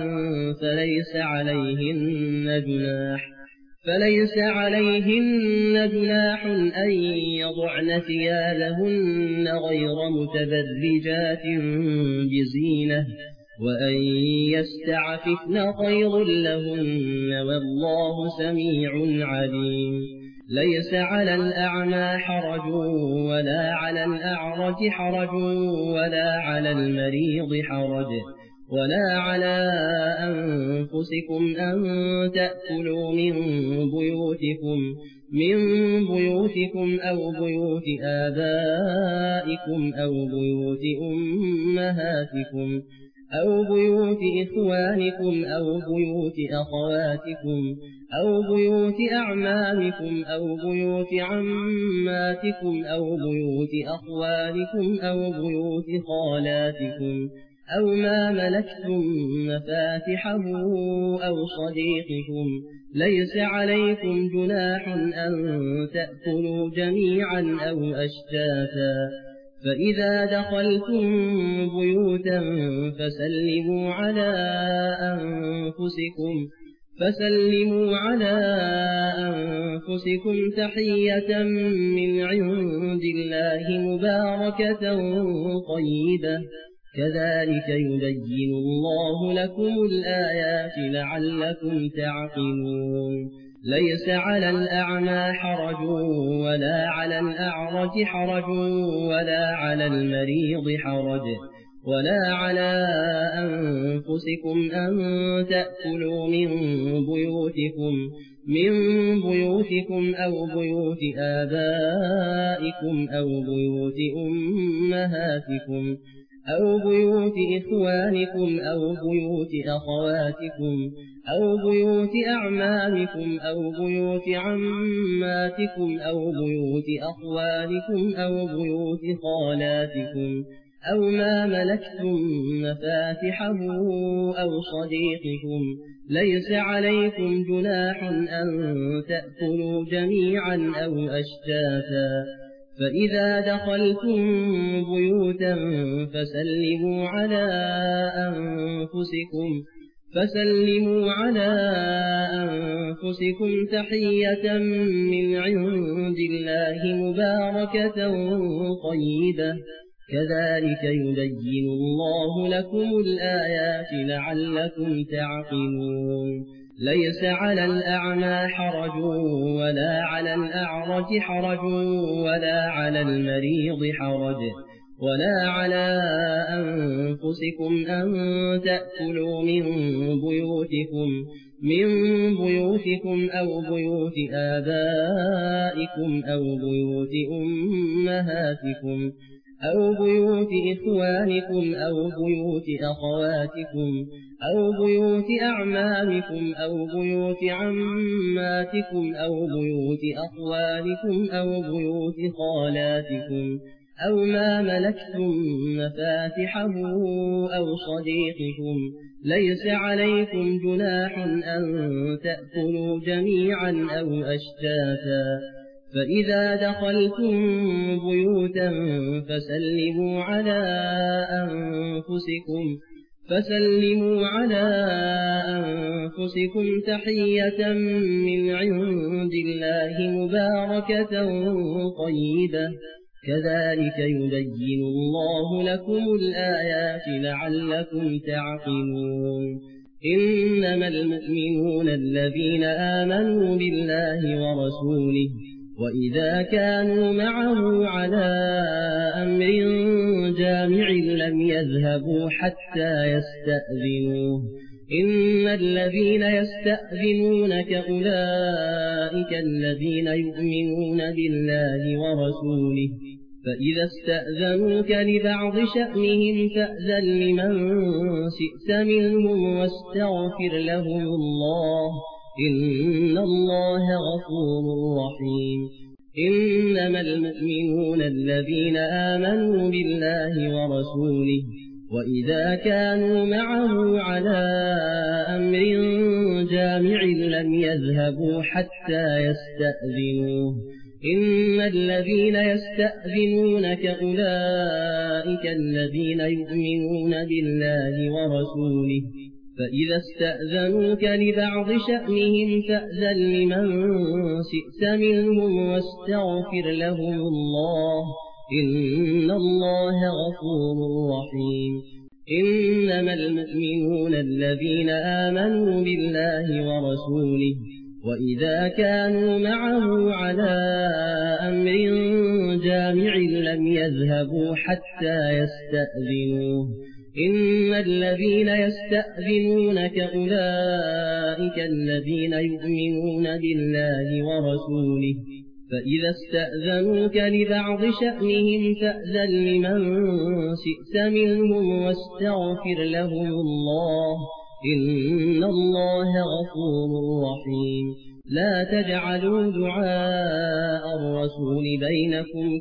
فليس عليهن جناح أن يضعن ثيابهن غير متبرجات بزينة وأن يستعففن خير لهن والله سميع عليم. ليس على الأعمى حرج ولا على الأعرج حرج ولا على المريض حرج ولا على أنفسكم أن تأكلوا من بيوتكم أو بيوت آبائكم أو بيوت أمهاتكم أو بيوت إخوانكم أو بيوت أخواتكم أو بيوت أعمامكم أو بيوت عماتكم أو بيوت أخوالكم أو بيوت خالاتكم أو ما ملكتم مفاتحه أو صديقكم. ليس عليكم جناح أن تأكلوا جميعا أو أشتاتا فإذا دخلتم بيوتا فسلموا على أنفسكم تحية من عند الله مباركة طيبة كذلك يبين الله لكم الآيات لعلكم تعقلون. ليس على الأعمى حرج ولا على الأعرج حرج ولا على المريض حرج ولا على أنفسكم أن تأكلوا من بيوتكم أو بيوت آبائكم أو بيوت أمهاتكم أو بيوت إخوانكم أو بيوت أخواتكم أو بيوت أعمامكم أو بيوت عماتكم أو بيوت أخوالكم أو بيوت خالاتكم أو ما ملكتم مفاتحه أو صديقكم. ليس عليكم جناح أن تأكلوا جميعا أو أشتاتا فإذا دخلتم بيوتا فسلموا على أنفسكم تحية من عند الله مباركة طيبة كذلك يبين الله لكم الآيات لعلكم تعقلون. ليس على الأعمى حرج ولا على الأعرج حرج ولا على المريض حرج ولا على أنفسكم أن تأكلوا من بيوتكم أو بيوت آبائكم أو بيوت أمهاتكم أو بيوت إخوانكم أو بيوت أخواتكم أو بيوت أعمامكم أو بيوت عماتكم أو بيوت أخوالكم أو بيوت خالاتكم أو ما ملكتم مفاتحه أو صديقكم. ليس عليكم جناح أن تأكلوا جميعا أو أشتاتا فإذا دخلتم بيوتا فسلموا على أنفسكم تحية من عند الله مباركة طيبة كذلك يبين الله لكم الآيات لعلكم تعقلون إنما المؤمنون الذين آمنوا بالله ورسوله وإذا كانوا معه على أمر جامع لم يذهبوا حتى يستأذنوه إن الذين يستأذنونك أولئك الذين يؤمنون بالله ورسوله فإذا استأذنوك لبعض شأنهم فأذن لمن شئت منهم واستغفر لهم الله إن الله غفور رحيم إنما المؤمنون الذين آمنوا بالله ورسوله وإذا كانوا معه على أمر جامع لم يذهبوا حتى يستأذنوه إن الذين يستأذنونك أولئك الذين يؤمنون بالله ورسوله فإذا استأذنوك لبعض شأنهم فأذن لمن شئت منهم واستغفر لهم الله إن الله غفور رحيم إنما المؤمنون الذين آمنوا بالله ورسوله وإذا كانوا معه على أمر جامع لم يذهبوا حتى يستأذنوه إن الذين يستأذنونك أولئك الذين يؤمنون بالله ورسوله فإذا استأذنوك لبعض شأنهم فأذن لمن شئت منهم واستغفر لهم الله إن الله غفور رحيم لا تجعلوا دعاء الرسول بينكم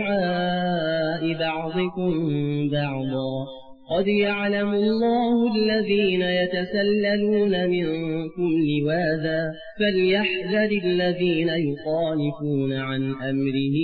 كدعاء بعضكم بعضا قد يعلم الله الذين يتسللون منكم لواذا فليحذر الذين يخالفون عن أمره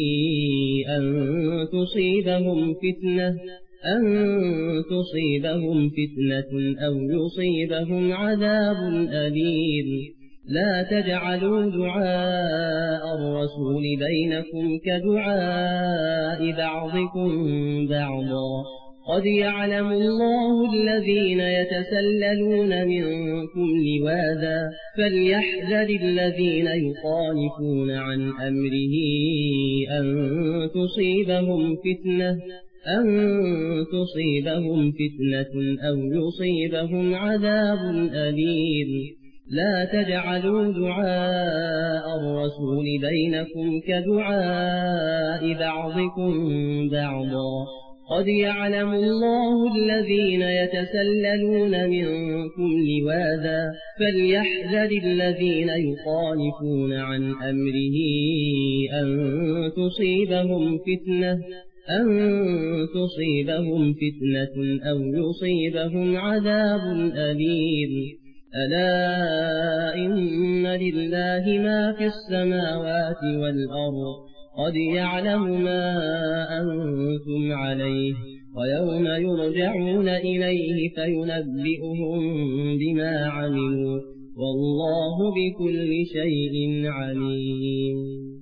أن تصيبهم فتنة أو يصيبهم عذاب أليم لا تجعلوا دعاء الرسول بينكم كدعاء بعضكم بعضا قد يعلم الله الذين يتسللون منكم لواذا فليحذر الذين يخالفون عن أمره أن تصيبهم فتنة أو يصيبهم عذاب أليم لا تجعلوا دعاء الرسول بينكم كدعاء بعضكم بعضا قد يعلم الله الذين يتسللون منكم لواذا فليحذر الذين يخالفون عن أمره أن تصيبهم فتنة أو يصيبهم عذاب أليم ألا إن لله ما في السماوات والأرض قد يعلم ما أنتم عليه ويوم يرجعون إليه فينبئهم بما عملوا والله بكل شيء عليم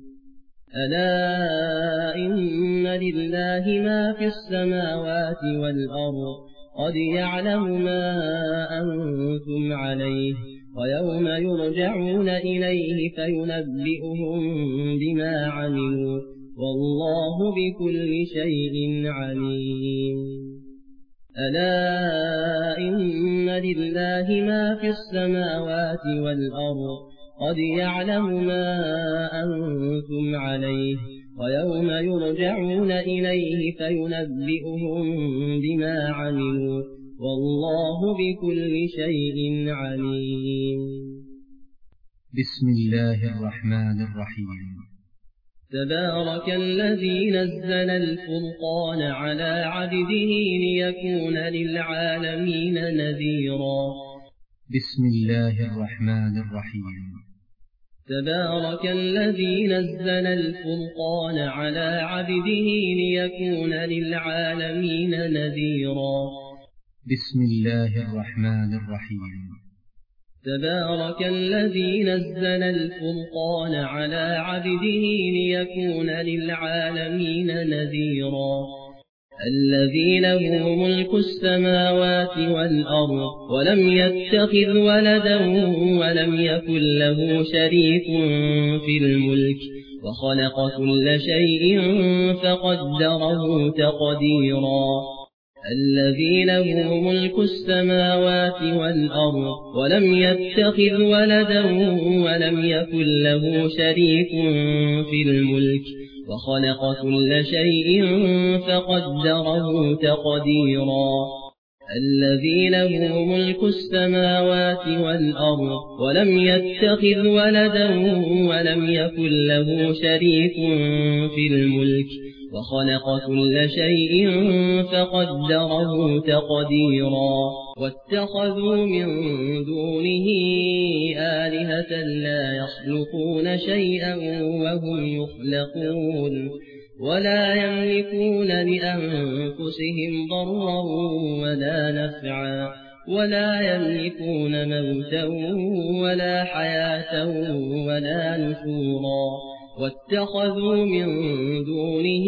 ألا إن لله ما في السماوات والأرض قد يعلم ما أنتم عليه ويوم يرجعون إليه فينبئهم بما عملوا والله بكل شيء عليم ألا إن لله ما في السماوات والأرض قد يعلم ما أنتم عليه ويوم يرجعون إليه فينبئهم بما عملوا والله بكل شيء عليم بسم الله الرحمن الرحيم تبارك الذي نزل الفرقان على عبده ليكون للعالمين نذيرا بسم الله الرحمن الرحيم تبارك الذي نزل الفرقان على عبده ليكون للعالمين نذيرا. بسم الله الرحمن الرحيم. تبارك الذي نزل الفرقان على عبده ليكون للعالمين نذيرا. الذي له ملك السماوات والأرض ولم يتخذ ولدا ولم يكن له شريك في الملك وخلق كل شيء فقدره تقديرا. الذي له ملك السماوات والأرض ولم يتخذ ولدا ولم يكن له شريك في الملك وخلق كل شيء فقدره تقديرا. الذي له ملك السماوات والأرض ولم يتخذ ولدا ولم يكن له شريك في الملك وخلق كل شيء فقدره تقديرا. واتخذوا من دونه آلهة لا يخلقون شيئا وهم يخلقون ولا يملكون لأنفسهم ضرا ولا نفعا ولا يملكون موتا ولا حياة ولا نشورا. واتخذوا من دونه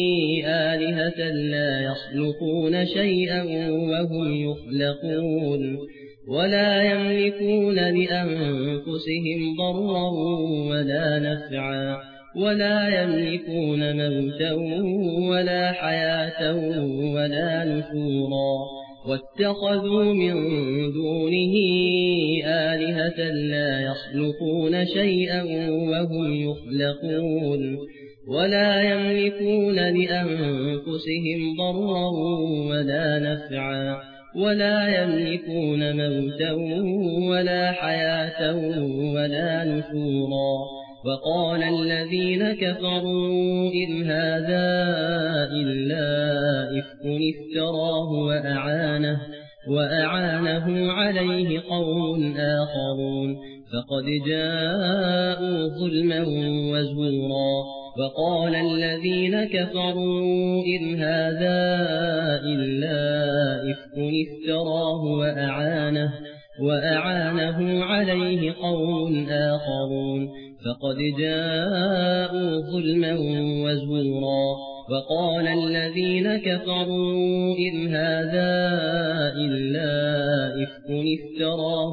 آلهة لا يخلقون شيئا وهم يخلقون ولا يملكون لأنفسهم ضرا ولا نفعا ولا يملكون موتا ولا حياة ولا نشورا. واتخذوا من دونه آلهة لا يخلقون شيئا وهم يخلقون ولا يملكون لأنفسهم ضرا ولا نفعا ولا يملكون موتا ولا حياة ولا نشورا. وقال الذين كفروا إن هذا إلا إفك افتراه وأعانه عليه قوم آخرون فقد جاءوا ظلما وزورا. وقال الذين كفروا إن هذا إلا إفك افتراه وأعانه عليه قوم آخرون فقد جاءوا ظلما وزورا. وقال الذين كفروا إن هذا إلا إفك افتراه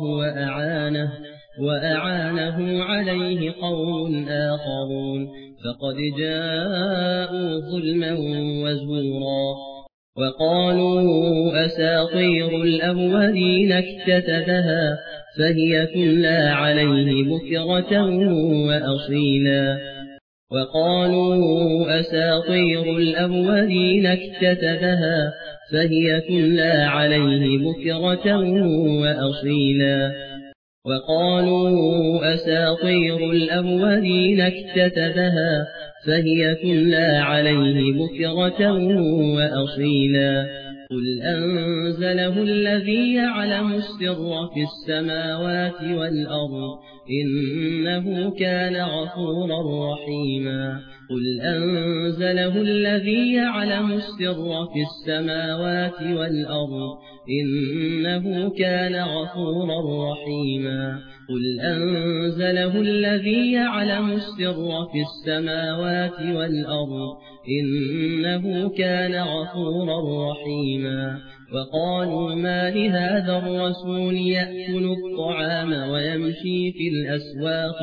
وأعانه عليه قوم آخرون فقد جاءوا ظلما وزورا. وقالوا أساطير الأولين اكتتبها فهي تملى عليه بكرة وأصيلا. وقالوا أساطير الأولين اكتتبها فهي تملى عليه بكرة وأصيلا. وقالوا أساطير الأولين اكتتبها فهي تملى عليه بكرة وأصيلا. قل أنزله الذي يعلم السر في السماوات والأرض إنه كان غفورا رحيما. قل أنزله الذي يعلم السر في السماوات والأرض إنه كان غفورا رحيما. قل أنزله الذي يعلم السر في السماوات والأرض إنه كان غفورا رحيما. وقالوا ما لهذا الرسول يأكل الطعام ويمشي في الأسواق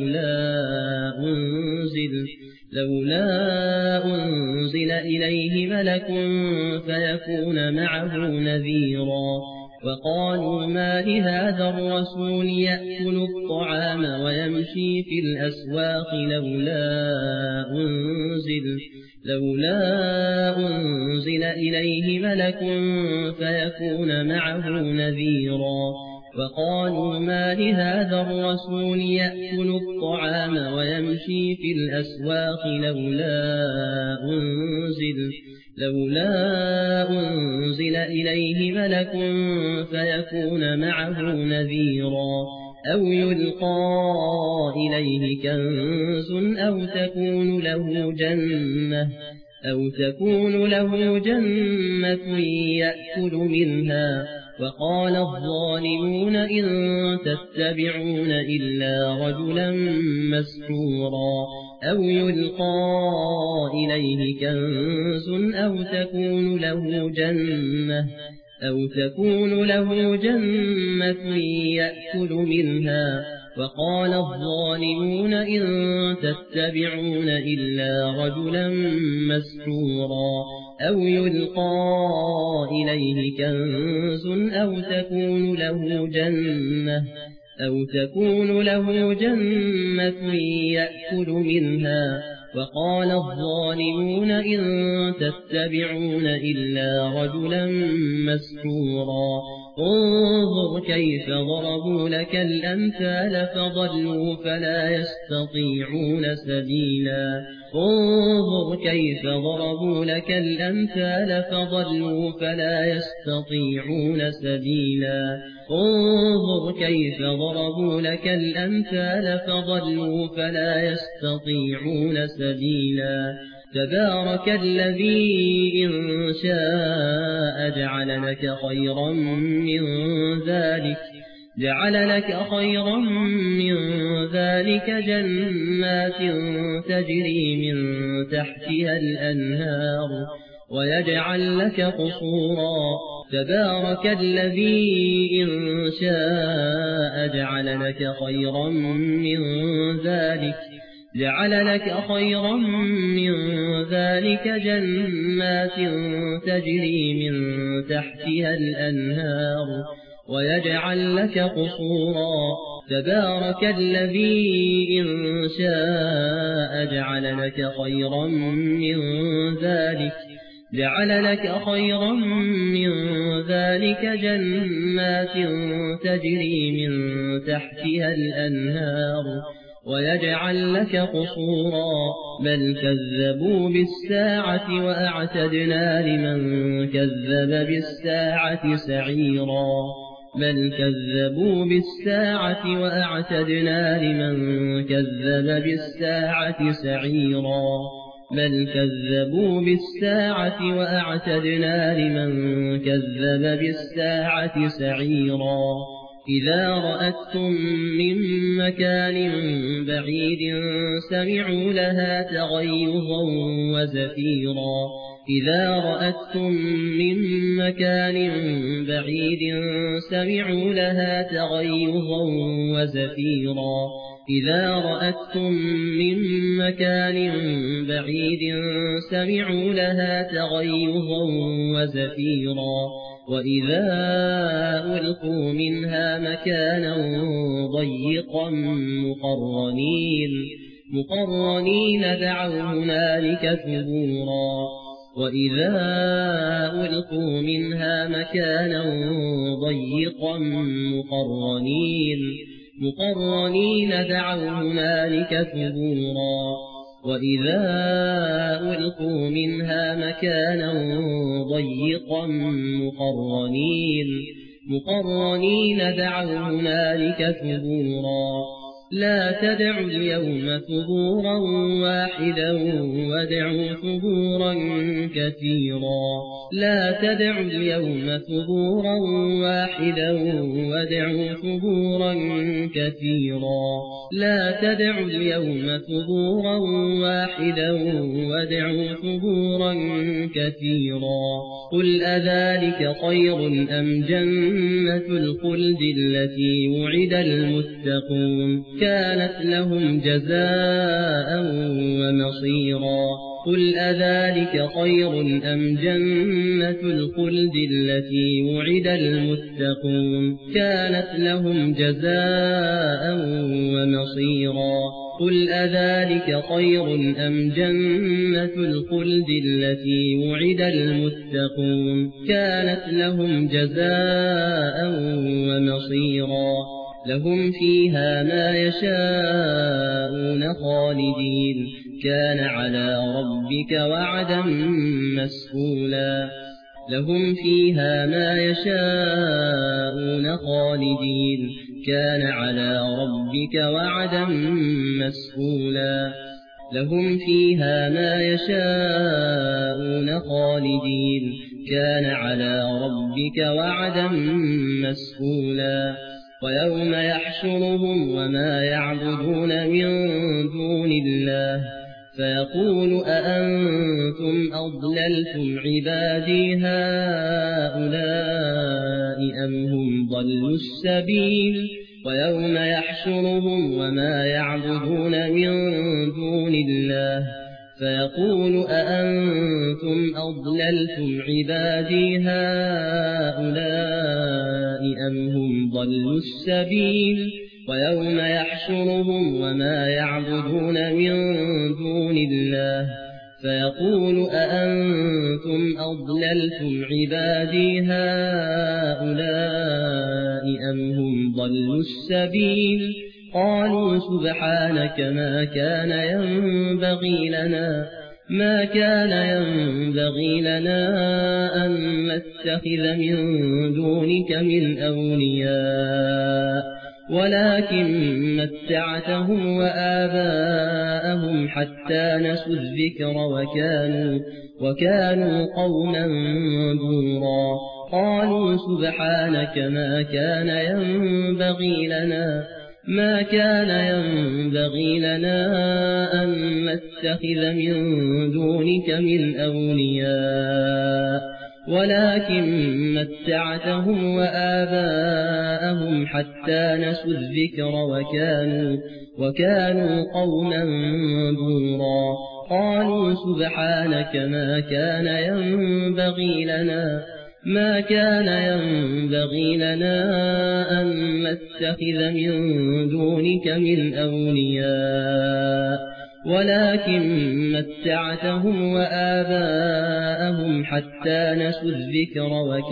لولا أنزل إليه ملك فيكون معه نذيرا. وقالوا ما لهذا الرسول يأكل الطعام ويمشي في الأسواق لولا أنزل إليه ملك فيكون معه نذيرا. وقالوا ما لهذا الرسول يأكل الطعام ويمشي في الأسواق لولا أنزل إليه ملك فيكون معه نذيرا. أو يلقى إليه كنز أو تكون له جنة يأكل منها. وقال الظالمون إن تتبعون إلا رجلا مسحورا. أو يلقى إليه كنز أو تكون له جنة يأكل منها. وقال الظالمون إن تتبعون إلا رجلا مسحورا. أو يلقى إليه كنز أو تكون له جنة يأكل منها. وقال الظالمون إن تتبعون إلا رجلا مسحورا. انظر كيف ضربوا لك الأمثال فضلوا فلا يستطيعون سبيلا. انظر كيف ضربوا لك الأمثال فضلوا فلا يستطيعون سبيلا. انظر كيف ضربوا لك الأمثال فضلوا فلا يستطيعون سبيلا. تبارك الذي إن شاء جعل لك خيرا من ذلك جنات تجري من تحتها الأنهار ويجعل لك قصورا. تبارك الذي إن شاء جعل لك خيرا من ذلك جنات تجري من تحتها الأنهار ويجعل لك قصورا. تبارك الذي إن شاء جعل لك خيرا من ذلك جنات تجري من تحتها الأنهار ويجعل لك قصورا. بل كذبوا بالساعة وأعتدنا لمن كذب بالساعة سعيرا. إذا رأتهم من مكان بعيد سمعوا لها تغيظا وزفيرا. وإذا ألقوا منها مكانا ضيقا مقرنين دعوا هنالك ثبورا. وإذا ألقوا منها مكانا ضيقا مقرنين دعوا هنالك ثبورا. لا تدعوا اليوم ثبورا واحدا وادعوا ثبورا كثيرا. قل أذلك خير أم جنة الخلد التي وعد المتقون كانت لهم جزاء ومصيرا. قل أذلك خير أم جنة الخلد التي وعد المتقون كانت لهم جزاء ومصيرا. قل أذلك خير أم جنة الخلد التي وعد المتقون كانت لهم جزاء ومصيرا. لهم فيها ما يشاءون خالدين كان على ربك وعدا مسئولا. لهم فيها ما يشاءون خالدين كان على ربك وعدا مسئولا لهم فيها ما يشاءون خالدين كان على ربك وعدا مسئولا ويوم يحشرهم وما يعبدون من دون الله فيقول أأنتم أضللتم عبادي هؤلاء أم هم ضلوا السبيل ويوم يحشرهم وما يعبدون من دون الله فيقول أأنتم أضللتم عبادي هؤلاء أم هم ضلوا السبيل ويوم يحشرهم وما يعبدون من دون الله فيقول أأنتم أضللتم عبادي هؤلاء أم هم ضلوا السبيل قالوا سبحانك ما كان ينبغي لنا أن نتخذ من دونك من أولياء ولكن متعتهم وآباءهم حتى نسوا الذكر وكانوا قوما بورا قالوا سبحانك ما كان ينبغي لنا أن نتخذ من دونك من أولياء ولكن متعتهم وآباءهم حتى نسوا الذكر وكانوا قوما بورا قالوا سبحانك ما كان ينبغي لنا أن نتخذ من دونك من أولياء ولكن متعتهم وآباءهم حتى نسوا الذكر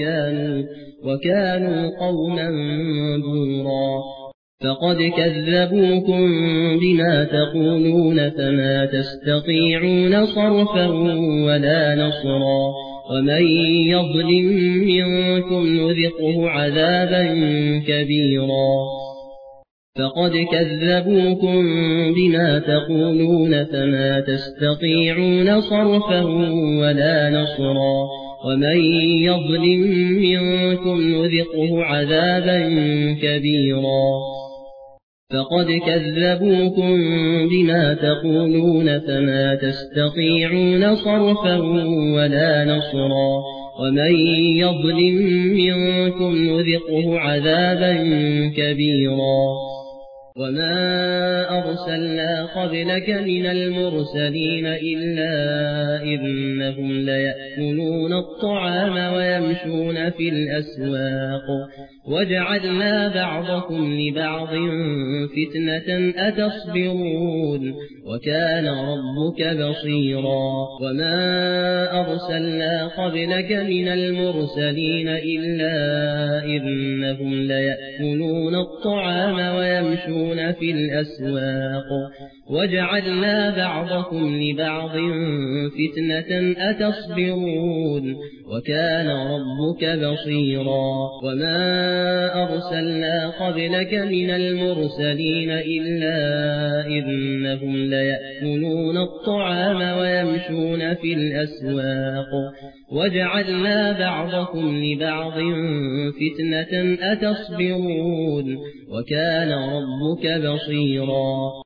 وكانوا قوما بورا فقد كذبوكم بما تقولون فما تستطيعون صرفا ولا نصرا ومن يظلم منكم نذقه عذابا كبيرا فقد كذبوكم بما تقولون فما تستطيعون صرفا ولا نصرا ومن يظلم منكم نذقه عذابا كبيرا فقد كذبوكم بما تقولون فما تستطيعون صرفا ولا نصرا ومن يظلم منكم نذقه عذابا كبيرا وما أرسلنا قبلك من المرسلين إلا إنهم ليأكلون الطعام ويمشون في الأسواق وجعلنا بعضكم لبعض فتنة أتصبرون وكان ربك بصيرا وما أرسلنا قبلك من المرسلين إلا إنهم ليأكلون الطعام ويمشون في الأسواق وجعلنا بعضكم لبعض فتنة أتصبرون وكان ربك بصيرا وما أرسلنا قبلك من المرسلين إلا إنهم ليأكلون الطعام ويمشون في الأسواق وجعلنا بعضكم لبعض فتنة أتصبرون وكان ربك بصيرا